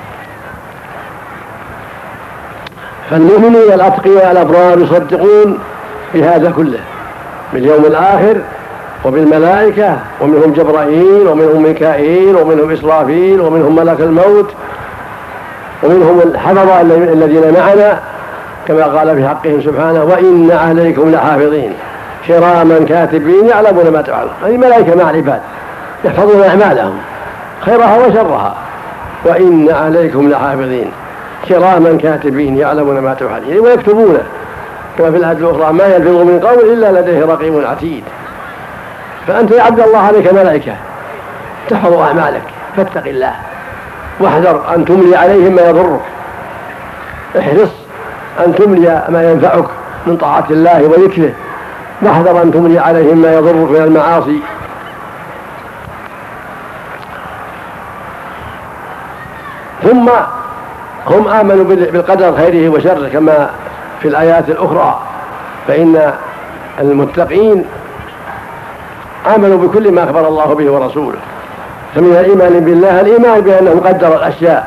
فالمؤمنون الأتقياء الأبرار يصدقون بهذا كله، باليوم الآخر وبالملائكة، ومنهم جبرائيل ومنهم ميكائيل ومنهم إسرافيل ومنهم ملك الموت ومنهم الحفظة الذين معنا، كما قال في حقهم سبحانه وإن عليكم لحافظين كراما كاتبين يعلمون ما تفعلون. هذه ملائكة مع العباد يحفظون أعمالهم خيرها وشرها. وإن عليكم لحافظين كراما كاتبين يعلمون ما تفعلون، ويكتبونه، كما في الآية الأخرى ما يلفظ من قول إلا لديه رقيب عتيد. فأنت يا عبد الله عليك ملائكة تحفظ أعمالك، فاتق الله واحذر أن تملي عليهم ما يضرك، احرص أن تملي ما ينفعك من طاعة الله وذكره، واحذر أن تملي عليهم ما يضرك من المعاصي. ثم هم آمنوا بالقدر خيره وشره كما في الآيات الأخرى، فإن المتقين آمنوا بكل ما أخبر الله به ورسوله. فمن الإيمان بالله الإيمان بأنه قدر الأشياء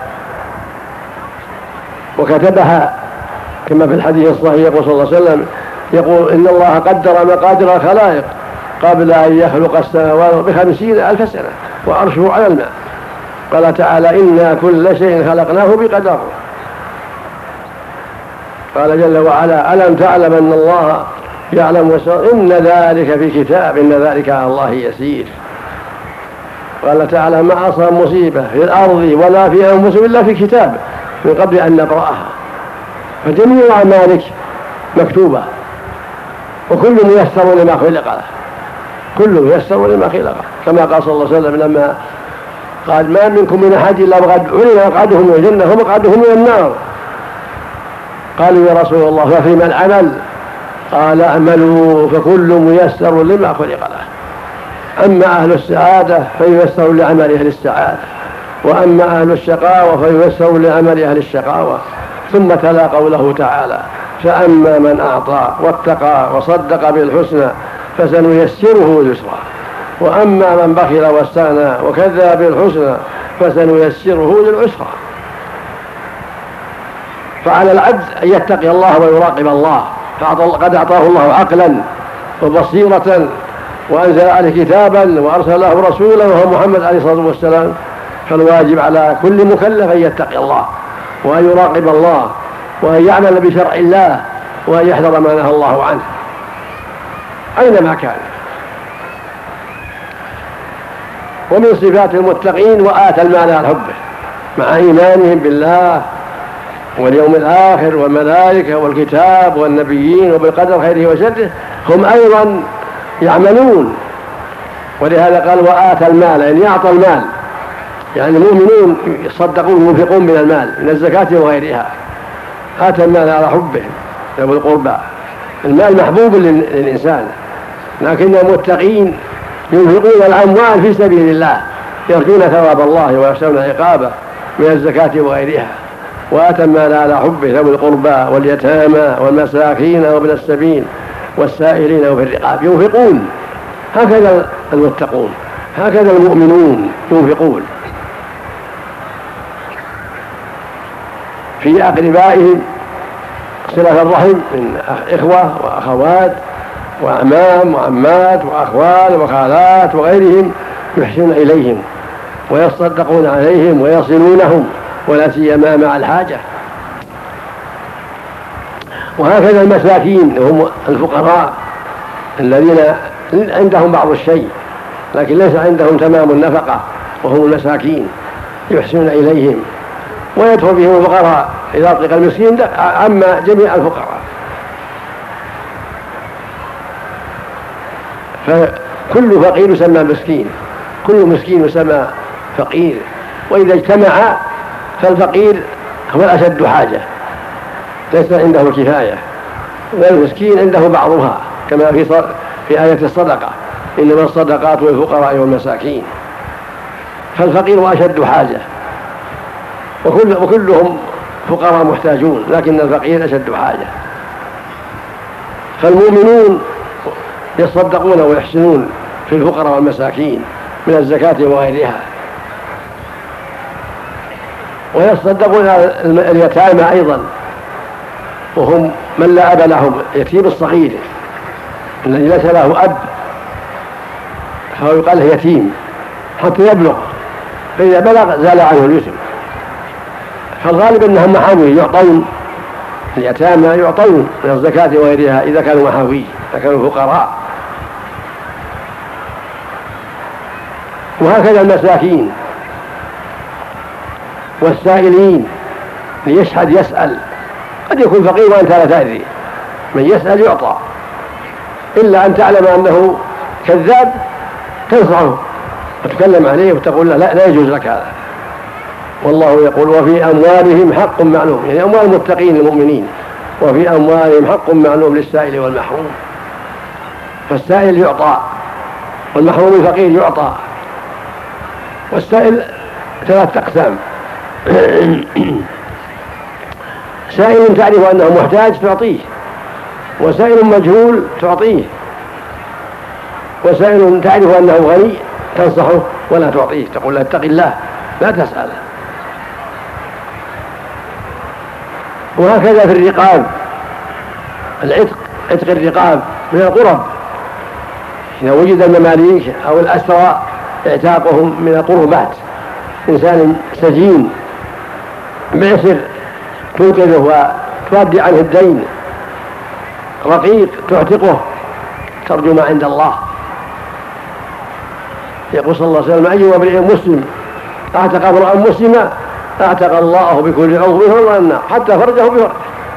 وكتبها، كما في الحديث الصحيح يقول صلى الله عليه وسلم يقول إن الله قدر مقادر الخلائق قبل أن يخلق السماوات ب50,000 سنة وعرشه على الماء. قال تعالى إنا كل شيء خلقناه بقدر. قال جل وعلا ألم تعلم أن الله يعلم وسر إن ذلك في كتاب إن ذلك على الله يسير. قال تعالى ما أصاب مصيبة في الأرض ولا في أنفسهم إلا في كتاب من قبل أن نقرأها. فجميع أعمالك مكتوبة، وكل ميسر لما خلق له، كل ميسر لما خلق له، كما قال صلى الله عليه وسلم لما قال ما منكم من أحد إلا وقد علم مقعده من الجنة ومقعده من النار. قالوا يا رسول الله ففيما العمل؟ قال اعملوا فكل ميسر لما خلق له. أما أهل السعادة فييسر لعمل أهل السعادة، وأما أهل الشقاوة فييسر لعمل أهل الشقاوة. ثم تلا قوله تعالى فأما من أعطى واتقى وصدق بالحسنى فسنيسره لليسرى، وأما من بخل واستغنى وكذب بالحسنى فسنيسره للعسرى. فعلى العبد أن يتقي الله ويراقب الله، قد أعطاه الله عقلا وبصيرة وأنزل عليه كتابا وأرسل له رسولا وهو محمد عليه الصلاة والسلام. فالواجب على كل مكلف أن يتقي الله وأن يراقب الله وأن يعمل بشرع الله وأن يحذر ما نهى الله عنه أينما كان. ومن صفات المتقين وآتى المال على حبه، مع إيمانهم بالله واليوم الآخر والملائكة والكتاب والنبيين وبالقدر خيره وشره، هم أيضا يعملون. ولهذا قال وآتى المال، يعني يعطى المال، يعني المؤمنون يصدقون ينفقون من المال من الزكاة وغيرها. آتى المال على حبه ذوي القربى، المال محبوب للإنسان، لكن المتقين ينفقون الأموال في سبيل الله يرجون ثواب الله ويخشون عقابه من الزكاة وغيرها. وآتى المال على حبه ذوي القربى واليتامى والمساكين وابن السبيل والسائلين وفي الرقاب. ينفقون، هكذا المتقون، هكذا المؤمنون ينفقون في أقربائهم، صلة الرحم من إخوة وأخوات وأعمام وعمات وأخوال وخالات وغيرهم، يحسنون إليهم ويصدقون عليهم ويصلونهم، ولا سيما مع الحاجة. وهكذا المساكين هم الفقراء الذين عندهم بعض الشيء لكن ليس عندهم تمام النفقة، وهم المساكين يحسنون إليهم ويدخل بهم الفقراء. إذا أطلق المسكين عما جميع الفقراء. فكل فقير يسمى مسكين، كل مسكين يسمى فقير. وإذا اجتمع فالفقير هو الأشد حاجة، ليس عنده الكفاية، والمسكين عنده بعضها، كما في آية الصدقة: إنما الصدقات للفقراء والمساكين. فالفقير أشد حاجة، وكلهم فقراء محتاجون، لكن الفقير أشد حاجة. فالمؤمنون يصدقون ويحسنون في الفقراء والمساكين من الزكاة وغيرها، ويصدقون اليتامى أيضا، وهم من لا أب لهم، يتيم الصغير الذي ليس له أب فهو يقال يتيم حتى يبلغ، فإذا بلغ زال عنه اليتم. فالغالب أنهم محاوي يعطون، اليتامى يعطون من الزكاة وغيرها إذا كانوا محاوي، إذا كانوا فقراء. وهكذا المساكين والسائلين، ليشهد يسأل، قد يكون فقير وأنت لا تدري، من يسأل يعطى، إلا أن تعلم أنه كذاب تنصحه وتكلم عليه وتقول له لا يجوز لك هذا. والله يقول: وفي أموالهم حق معلوم، يعني أموال المتقين المؤمنين، وفي أموالهم حق معلوم للسائل والمحروم. فالسائل يعطى، والمحروم الفقير يعطى. والسائل 3 أقسام: سائل تعرف أنه محتاج تعطيه، وسائل مجهول تعطيه، وسائل تعرف أنه غني تنصحه ولا تعطيه، تقول له اتق الله لا تسأله. وهكذا في الرقاب، العتق، عتق الرقاب من القرب، إذا وجد المماليك أو الأسرى اعتاقهم من القربات. إنسان سجين بعسر تنقذه وتودي عنه الدين، رقيق تعتقه ترجو ما عند الله. يقول صلى الله عليه وسلم: أي امرئ مسلم اعتق امرأ مسلما اعتق الله بكل عضو من النار حتى فرجه بفرجه.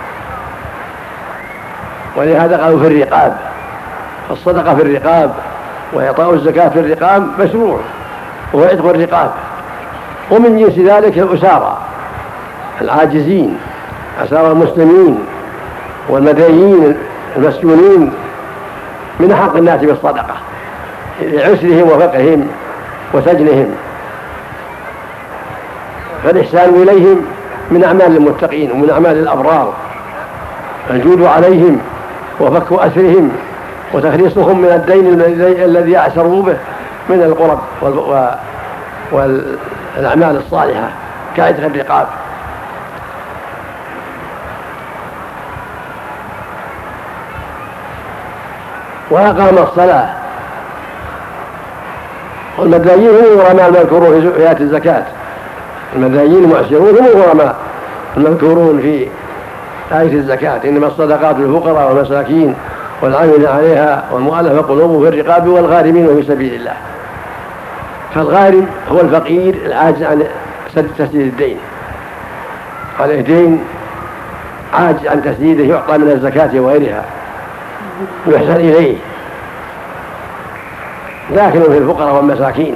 ولهذا قالوا في الرقاب، فالصدقة في الرقاب وإعطاء الزكاة في الرقاب مشروع، وهو عتق الرقاب. ومن جنس ذلك الأسارى العاجزين، أسارى المسلمين والمدينين المسجونين، من حق الناس بالصدقة لعسرهم وفقرهم وسجنهم. فالإحسان إليهم من أعمال المتقين ومن أعمال الأبرار، الجود عليهم وفك أسرهم وتخليصهم من الدين الذي يعسروا به من القرب والأعمال الصالحة كعتق الرقاب. وأقام الصلاة. والمدايين هم الغرماء المذكورون في آيات الزكاة، المدايين المعسرون هم الغرماء المذكورون في آية الزكاة: إنما الصدقات للفقراء والمساكين والعاملين عليها والمؤلفة قلوبهم في الرقاب والغارمين وفي سبيل الله. فالغارم هو الفقير العاجز عن تسديد الدين، عليه دين عاجز عن تسديده، يعطى من الزكاة وغيرها يحسن إليه، داخل في الفقراء والمساكين.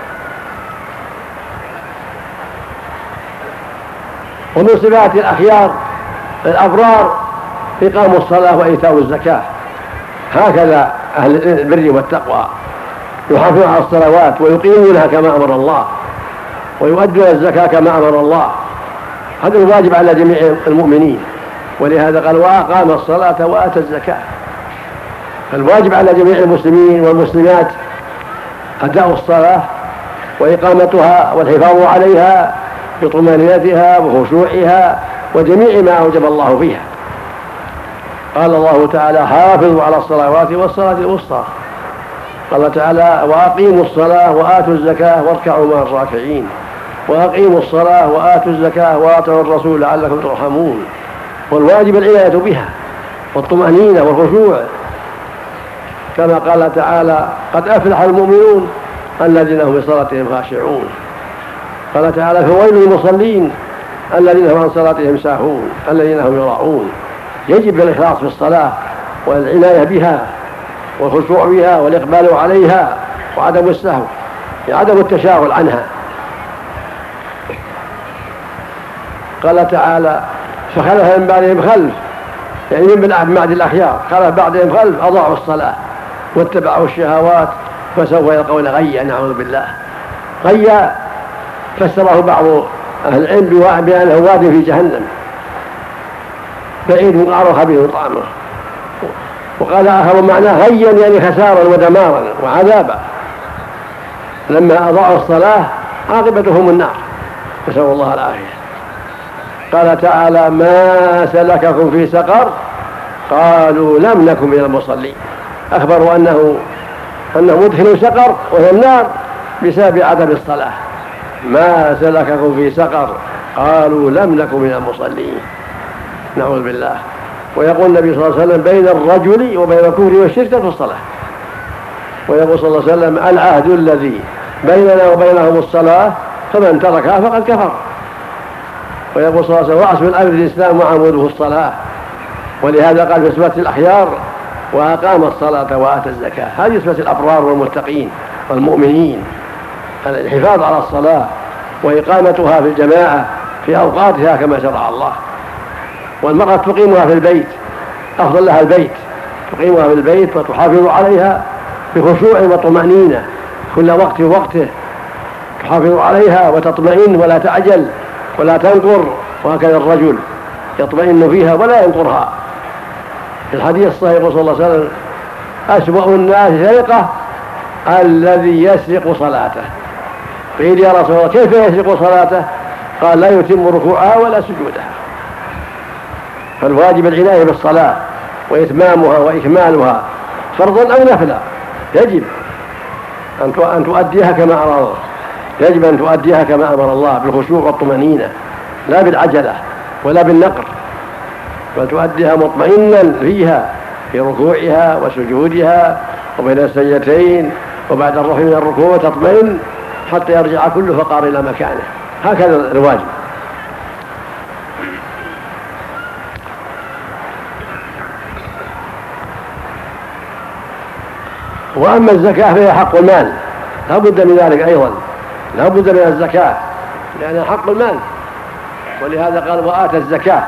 ومن صفات الأخيار الأبرار إقام الصلاة وإيتاء الزكاة. هكذا أهل البر والتقوى يحافظون على الصلوات ويقيمونها كما أمر الله، ويؤدون الزكاة كما أمر الله. هذا الواجب على جميع المؤمنين، ولهذا قال: وأقام الصلاة وآتى الزكاة. فالواجب على جميع المسلمين والمسلمات أداء الصلاة وإقامتها والحفاظ عليها بطمأنينتها وخشوعها وجميع ما أوجب الله فيها. قال الله تعالى: حافظوا على الصلوات والصلاة الوسطى. قال تعالى: وأقيموا الصلاة وآتوا الزكاة واركعوا مع الراكعين. وأقيموا الصلاة وآتوا الزكاة وآتوا الرسول لعلكم ترحمون. والواجب العناية بها والطمأنينة والخشوع، كما قال تعالى: قد أفلح المؤمنون الذين هم في صلاتهم خاشعون. قال تعالى: فويل للمصلين الذين هم عن صلاتهم ساهون الذين هم يراءون. يجب الإخلاص في الصلاة والعناية بها والخشوع بها والإقبال عليها وعدم السهو، عدم التشاغل عنها. قال تعالى: فخلف من بعدهم خلف، يعني من بعد الأخيار، خلف بعدهم خلف أضاعوا الصلاة واتبعوا الشهوات فسوف يلقون غيا. نعوذ بالله. غيا فسره بعض أهل العلم بأنه واد في جهنم بعيد قعر خبيث طعمه، وقال آخر معناه غيا يعني خسارا ودمارا وعذابا. لما أضاعوا الصلاة عاقبتهم النار، نسأل الله العافية. قال تعالى: ما سلككم في سقر؟ قالوا لم نكن من المصلين. أخبروا أنه مدخلوا سقر وهي النار بسبب عدم الصلاة. ما سلككم في سقر؟ قالوا لم نكن من المصلين. نعوذ بالله. ويقول النبي صلى الله عليه وسلم: بين الرجل وبين الكفر والشرك ترك الصلاة. ويقول صلى الله عليه وسلم: العهد الذي بيننا وبينهم الصلاة فمن تركها فقد كفر. ويقول صلى الله عليه وسلم: رأس من أمر الإسلام وعموده الصلاة. ولهذا قال في صفة الأخيار: وأقام الصلاة وآتى الزكاة. هذه صفة الأبرار والمتقين والمؤمنين، الحفاظ على الصلاة وإقامتها في الجماعة في أوقاتها كما شرع الله. والمرأة تقيمها في البيت، أفضل لها البيت، تقيمها في البيت وتحافظ عليها بخشوع وطمأنينة كل وقت وقته، تحافظ عليها وتطمئن ولا تعجل ولا تنقر. وهكذا الرجل يطمئن فيها ولا ينقرها. في الحديث الصحيح صلى الله عليه وسلم: أسوأ الناس سرقة الذي يسرق صلاته. قيل: يا رسول الله كيف يسرق صلاته؟ قال: لا يتم ركوعها ولا سجودها. فالواجب العناية بالصلاة وإتمامها وإكمالها فرضا أو نفلا. يجب أن تؤديها كما أمر الله، يجب أن تؤديها كما أمر الله بالخشوع والطمأنينة، لا بالعجلة ولا بالنقر، بل تؤديها مطمئنا فيها في ركوعها وسجودها وبين السجدتين وبعد الرفع من الركوع تطمئن حتى يرجع كل فقار إلى مكانه. هكذا الواجب. وأما الزكاة فهي حق المال، لا بد من ذلك أيضا، لا بد من الزكاة لأنها حق المال. ولهذا قال: وآتى الزكاة،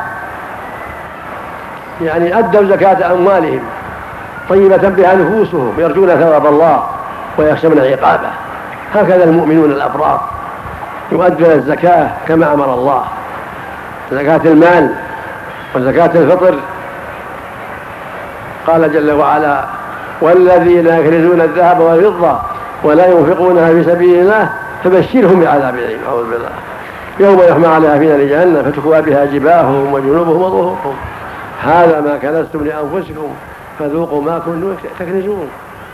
يعني أدوا زكاة أموالهم طيبة بها نفوسهم يرجون ثواب الله ويخشون عقابه. هكذا المؤمنون الأبرار يؤدون الزكاة كما أمر الله، زكاة المال وزكاة الفطر. قال جل وعلا: والذين يكنزون الذهب والفضة ولا ينفقونها في سبيل الله فبشرهم بعذاب أليم. أعوذ بالله. يوم يحمى عليها في نار جهنم فتكوى بها جباههم وجنوبهم وظهورهم هذا ما كنزتم لأنفسكم فذوقوا ما كنتم تكنزون.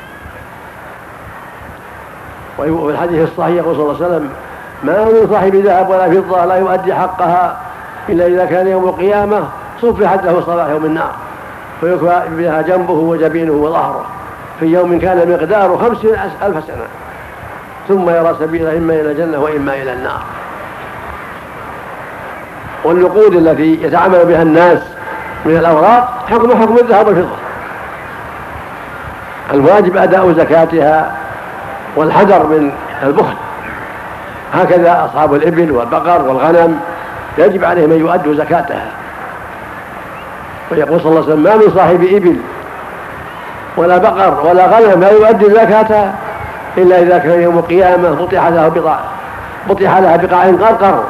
وفي الحديث الصحيح يقول صلى الله عليه وسلم: ما من صاحب ذهب ولا فضة لا يؤدي حقها إلا إذا كان يوم القيامة صفحت له صلاح يوم النار فيكوى بها جنبه وجبينه وظهره في يوم كان مقداره 50,000 سنة ثم يرى سبيله إما إلى الجنة وإما إلى النار. والنقود التي يتعامل بها الناس من الأوراق حكم الذهب والفضة، الواجب أداء زكاتها والحذر من البخل. هكذا أصحاب الإبل والبقر والغنم يجب عليهم أن يؤدوا زكاتها. ويقول صلى الله عليه وسلم: ما من صاحب إبل ولا بقر ولا غنم لا يؤدي زكاتها إلا إذا كان يوم القيامة بطح لها بقاع قرقر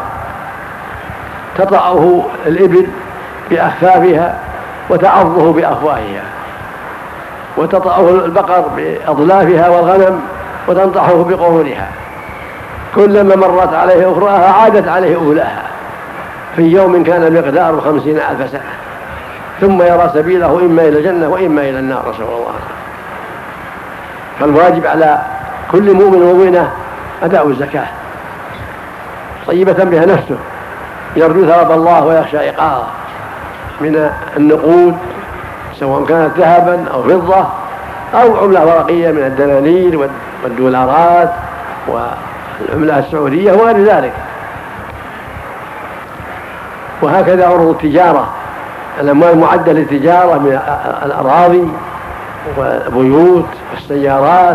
تطأه الإبل بأخفافها وتعضه بأفواهها، وتطأه البقر بأضلافها والغنم وتنطحه بقرونها، كلما مرت عليه أخراها عادت عليه أولاها في يوم كان مقداره 50,000 سنة ثم يرى سبيله إما إلى الجنة وإما إلى النار، نسأل الله. فالواجب على كل مؤمن ومؤمنة أداء الزكاة طيبة بها نفسه، يرجو ثواب الله ويخشى عقابه من النقود سواء كانت ذهبا أو فضة أو عملة ورقية من الدنانير والدولارات والعملة السعودية وغير ذلك. وهكذا عروض التجارة، الأموال المعدة للتجارة من الأراضي والبيوت والسيارات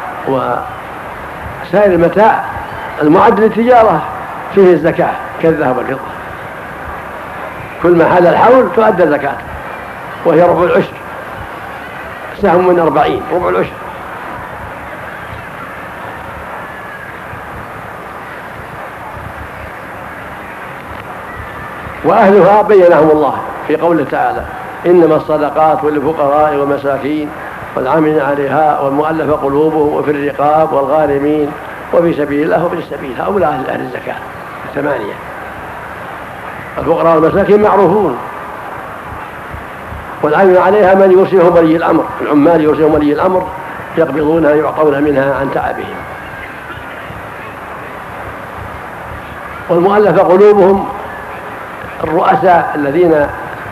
وسائر المتاع المعد للتجارة فيه الزكاة كالذهب والفضة، كل ما حال الحول تؤدى زكاة، وهي ربع العشر، سهم من 40 ربع العشر. وأهلها بينهم الله في قوله تعالى: إنما الصدقات للفقراء والمساكين والعاملين عليها والمؤلفة قلوبهم وفي الرقاب والغارمين وفي سبيل الله وفي السبيل. هؤلاء أهل الزكاة الثمانية. الفقراء والمساكين معروفون، والعاملين عليها من يرسلهم ولي الأمر، العمال يرسلهم ولي الأمر يقبضونها يعطون منها عن تعبهم. والمؤلفة قلوبهم الرؤساء الذين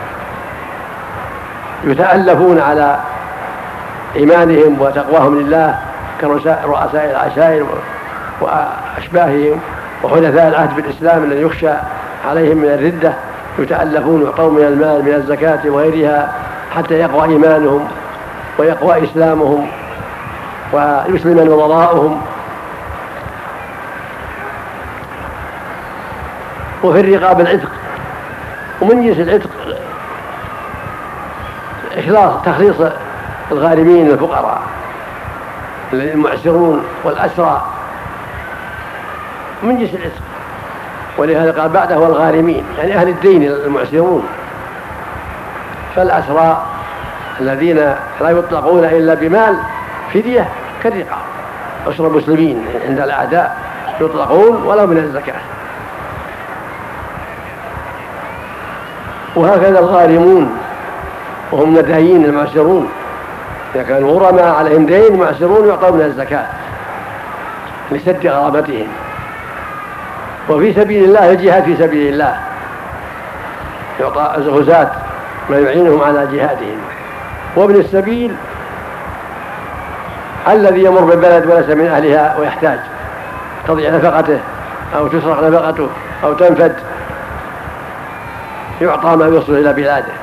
يتألفون على إيمانهم وتقواهم لله كرؤساء العشائر وأشباههم وحدثاء العهد بالإسلام الذي يخشى عليهم من الردة، يتألفون ويعطون من المال من الزكاة وغيرها حتى يقوى إيمانهم ويقوى إسلامهم ويسلم نظراؤهم. وفي الرقاب العتق، ومن جنس العتق تخليص الغارمين الفقراء المعسرون والأسرى من جنس العتق، ولهذا قال بعده والغارمين يعني أهل الدين المعسرون. فالأسرى الذين لا يطلقون إلا بمال فدية كالرقاب، أسرى المسلمين عند الأعداء يطلقون ولو من الزكاة. وهكذا الغارمون وهم الدايين المعسرون، إذا كانوا غرماء عليهم دين معسرون يعطون من الزكاة لسد غرامتهم. وفي سبيل الله الجهاد في سبيل الله يعطى الغزاة ما يعينهم على جهادهم. وابن السبيل الذي يمر بالبلد وليس من أهلها ويحتاج تضيع نفقته أو تسرق نفقته أو تنفد يعطى ما يوصل إلى بلاده.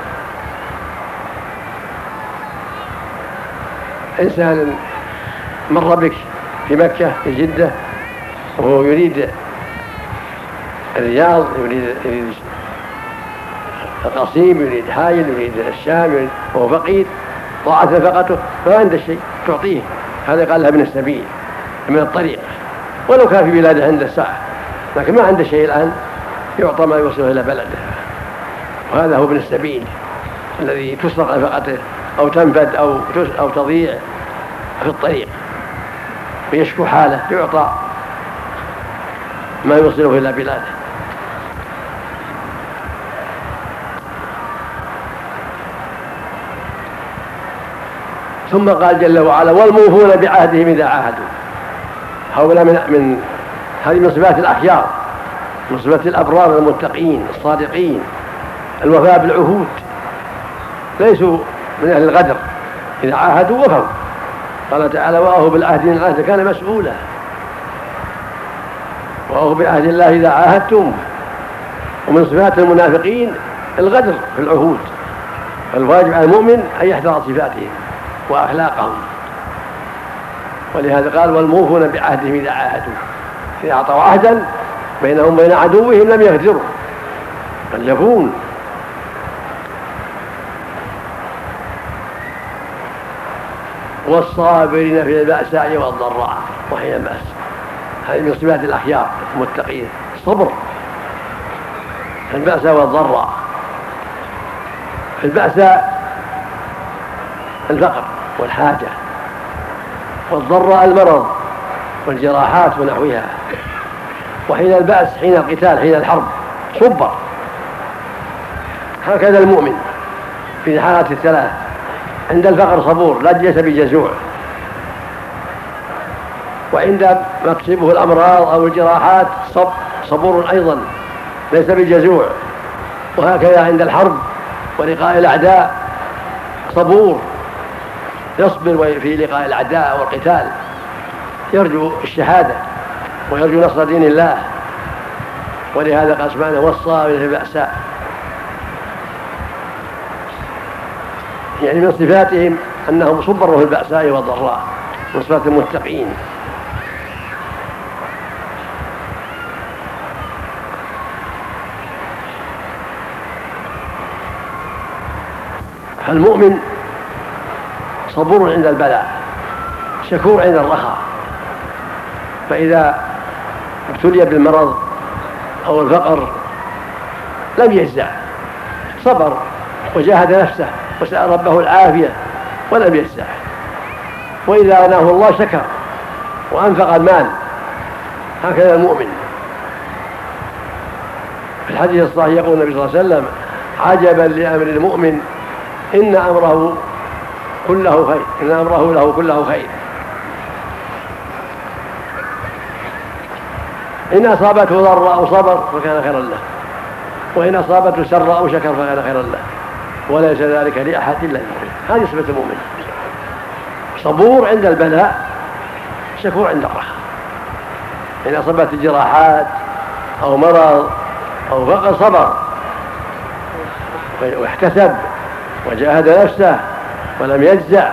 إنسان مر بك في مكة في جدة وهو يريد الرياض، يريد القصيم، يريد حائل، يريد الشام، وهو فقير ضاعت نفقته فما عنده شيء تعطيه، هذا قال لها ابن السبيل من الطريق، ولو كان في بلاده عنده ساعة لكن ما عنده شيء الآن يعطى ما يوصله إلى بلده. وهذا هو ابن السبيل الذي تسرق نفقته أو تنفد أو تضيع في الطريق ويشكو حاله يعطى ما يوصله إلى بلاده. ثم قال جل وعلا: والموفون بعهدهم إذا عاهدوا. هؤلاء من هذه من صفات الأخيار، من صفات الأبرار المتقين الصادقين، الوفاء بالعهود، ليسوا من أهل الغدر، إذا عاهدوا وفوا. قال تعالى: وأوفوا بالعهد إن العهد كان مسؤولا. وأوفوا بعهد الله إذا عاهدتم. ومن صفات المنافقين الغدر في العهود، الواجب على المؤمن أن يحذر صفاتهم وأخلاقهم. ولهذا قال: والموفون بعهدهم إذا عاهدوا، إذا أعطوا عهدا بينهم وبين عدوهم لم يغدروا بل يفون. والصابرين في البأساء والضراء وحين البأس. هذه من صفات الأخيار المتقين، الصبر في البأساء والضراء. في البأساء الفقر والحاجة، والضراء المرض والجراحات ونحوها. وحين البأس حين القتال حين الحرب صبر. هكذا المؤمن في الحالات الثلاث: عند الفقر صبور لا ليس بجزوع، وعند مكسبه الأمراض أو الجراحات صبور أيضا ليس بجزوع. وهكذا عند الحرب ولقاء الأعداء صبور يصبر في لقاء الأعداء والقتال، يرجو الشهادة ويرجو نصر دين الله. ولهذا قال سبحانه والصابرين في البأساء، يعني من صفاتهم أنهم صبروا في البأساء والضراء، من صفات المتقين. فالمؤمن صبور عند البلاء شكور عند الرخاء، فإذا ابتلي بالمرض أو الفقر لم يجزع، صبر وجاهد نفسه وسأل ربه العافية ولم يجزع. وإذا أناه الله شكر وأنفق المال، هكذا المؤمن. في الحديث الصحيح يقول النبي صلى الله عليه وسلم عجبا لأمر المؤمن إن أمره كله خير، إن أمره له كله خير. إن أصابته ضراء صبر فكان خيرا له، وإن أصابته سراء شكر فكان خيرا له، وليس ذلك لأحد إلا المؤمن. هذه صفة المؤمن، صبور عند البلاء شكور عند الرخاء. إن أصابت جراحات أو مرض أو فقر صبر واحتسب وجاهد نفسه ولم يجزع.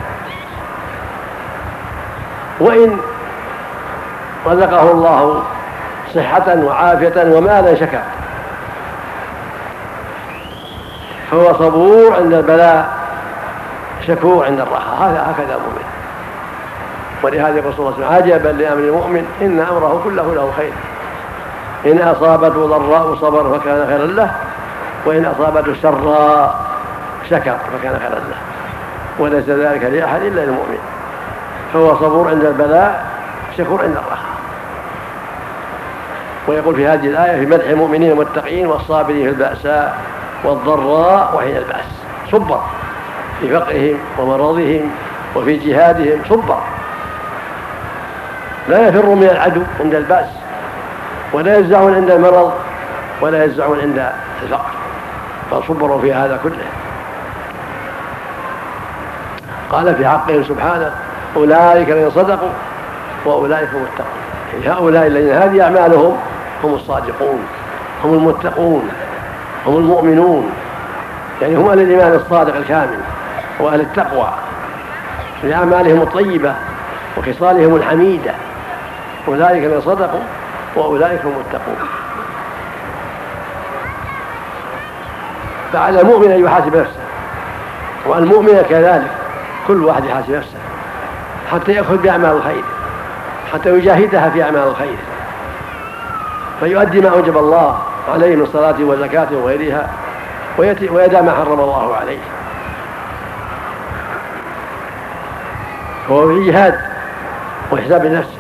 وإن رزقه الله صحة وعافية ومالا شكر، فهو صبور عند البلاء شكور عند الرخاء. هكذا المؤمن. ولهذا يقول صلى الله عليه وسلم عجبا لأمر المؤمن إن أمره كله له خير، إن أصابته ضراء صبر فكان خيرا له، وإن أصابته سراء شكر فكان خيرا له، وليس ذلك لأحد إلا المؤمن. فهو صبور عند البلاء شكور عند الرخاء. ويقول في هذه الآية في مدح المؤمنين المتقين والصابرين في البأساء والضراء وحين البأس، صبر في فقرهم ومرضهم وفي جهادهم، صبر لا يفر من العدو عند البأس، ولا يجزعون عند المرض، ولا يجزعون عند الفقر، بل صبروا في هذا كله. قال في حقهم سبحانه أولئك الذين صدقوا وأولئك هم المتقون. هؤلاء الذين هذه أعمالهم هم الصادقون، هم المتقون، هم المؤمنون، يعني هم أهل الإيمان الصادق الكامل وأهل التقوى لأعمالهم الطيبة وخصالهم الحميدة. أولئك الذين صدقوا وأولئك هم المتقون. فعلى المؤمن أن يحاسب نفسه، والمؤمن كذلك، كل واحد يحاسب نفسه حتى يأخذ بأعمال الخير، حتى يجاهدها في أعمال الخير، فيؤدي ما أوجب الله عليه من صلاة وزكاة وغيرها، ويدع ما حرم الله عليه. هو في جهاد وحساب نفسه.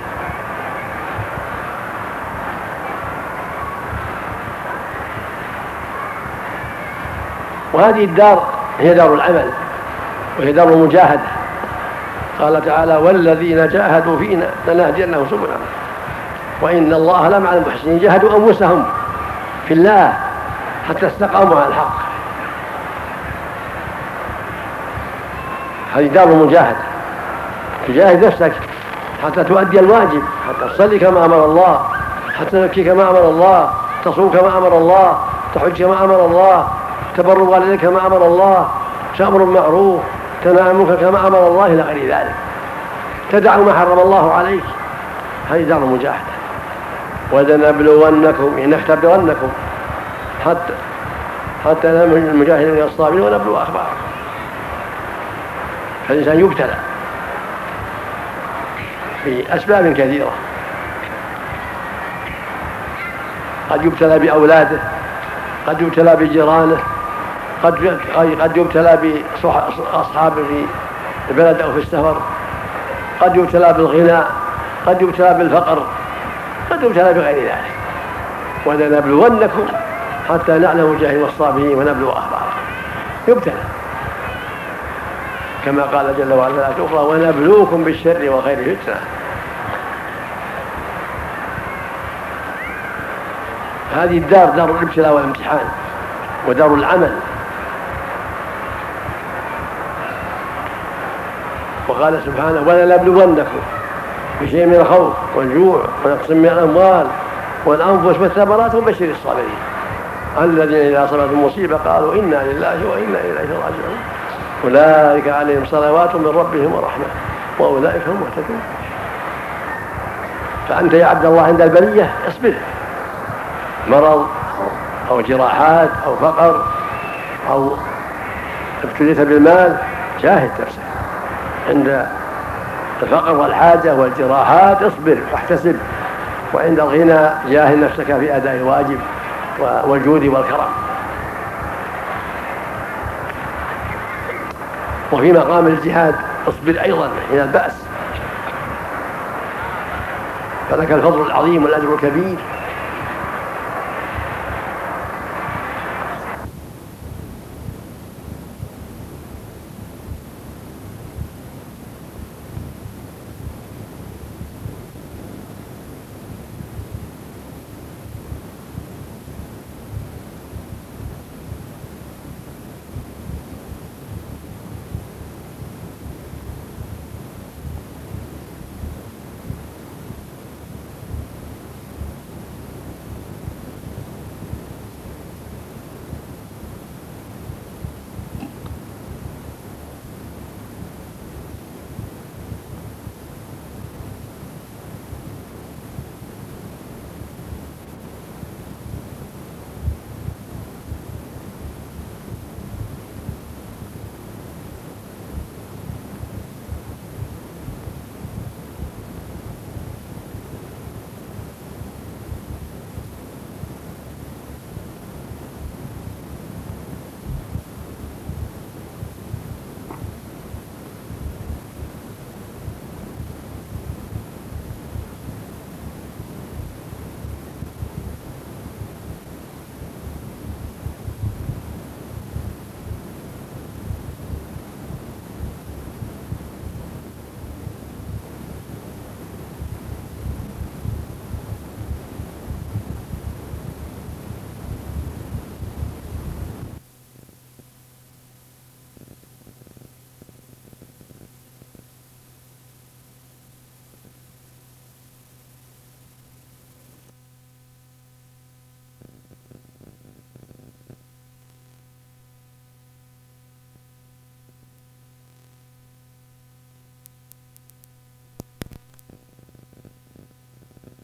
وهذه الدار هي دار العمل وهي دار المجاهدة. قال تعالى والذين جاهدوا فينا لنهدينهم سبلنا وإن الله لمع المحسنين. جاهدوا أنفسهم في الله حتى استقاموا على الحق. هذه دار المجاهدة، تجاهد نفسك حتى تؤدي الواجب، حتى تصلي كما أمر الله، حتى تزكي كما أمر الله، تصوم كما أمر الله، تحج كما أمر الله، تبر والديك كما أمر الله، تأمر بالمعروف، تنهى عن المنكر كما أمر الله، إلى غير ذلك، تدع ما حرم الله عليك. هذه دار المجاهدة. ولنبلونكم إن نختبرنكم حتى نمهل المجاهدين من الصابرين ونبلو أخباركم. فالإنسان يبتلى في أسباب كثيرة، قد يبتلى بأولاده، قد يبتلى بجيرانه، قد يبتلى بأصحابه في البلد أو في السفر، قد يبتلى بالغنى، قد يبتلى بالفقر، قد يبتلى بغير ذلك. ولنبلونكم حتى نعلم المجاهدين والصابرين ونبلو أخباركم. يبتلى كما قال جل وعلا في الآية الأخرى ونبلوكم بالشر والخير فتنة. هذه الدار دار الابتلاء والامتحان ودار العمل. وقال سبحانه ولنبلونكم بشيء من الخوف والجوع ونقص من الأموال والأنفس والثمرات وبشر الصابرين الذين إذا أصابتهم مصيبة قالوا إنا لله وإنا إليه راجعون أولئك عليهم صلوات من ربهم ورحمة وأولئك هم المهتدون. فأنت يا عبد الله عند البلية اصبر، مرض أو جراحات أو فقر أو ابتليت بالمال جاهد نفسك عند الفقر والحاجة والجراحات اصبر واحتسب، وعند الغنى جاهد نفسك في أداء الواجب والجود والكرم. وفي مقام الجهاد اصبر أيضا حين البأس، فلك الفضل العظيم والأجر الكبير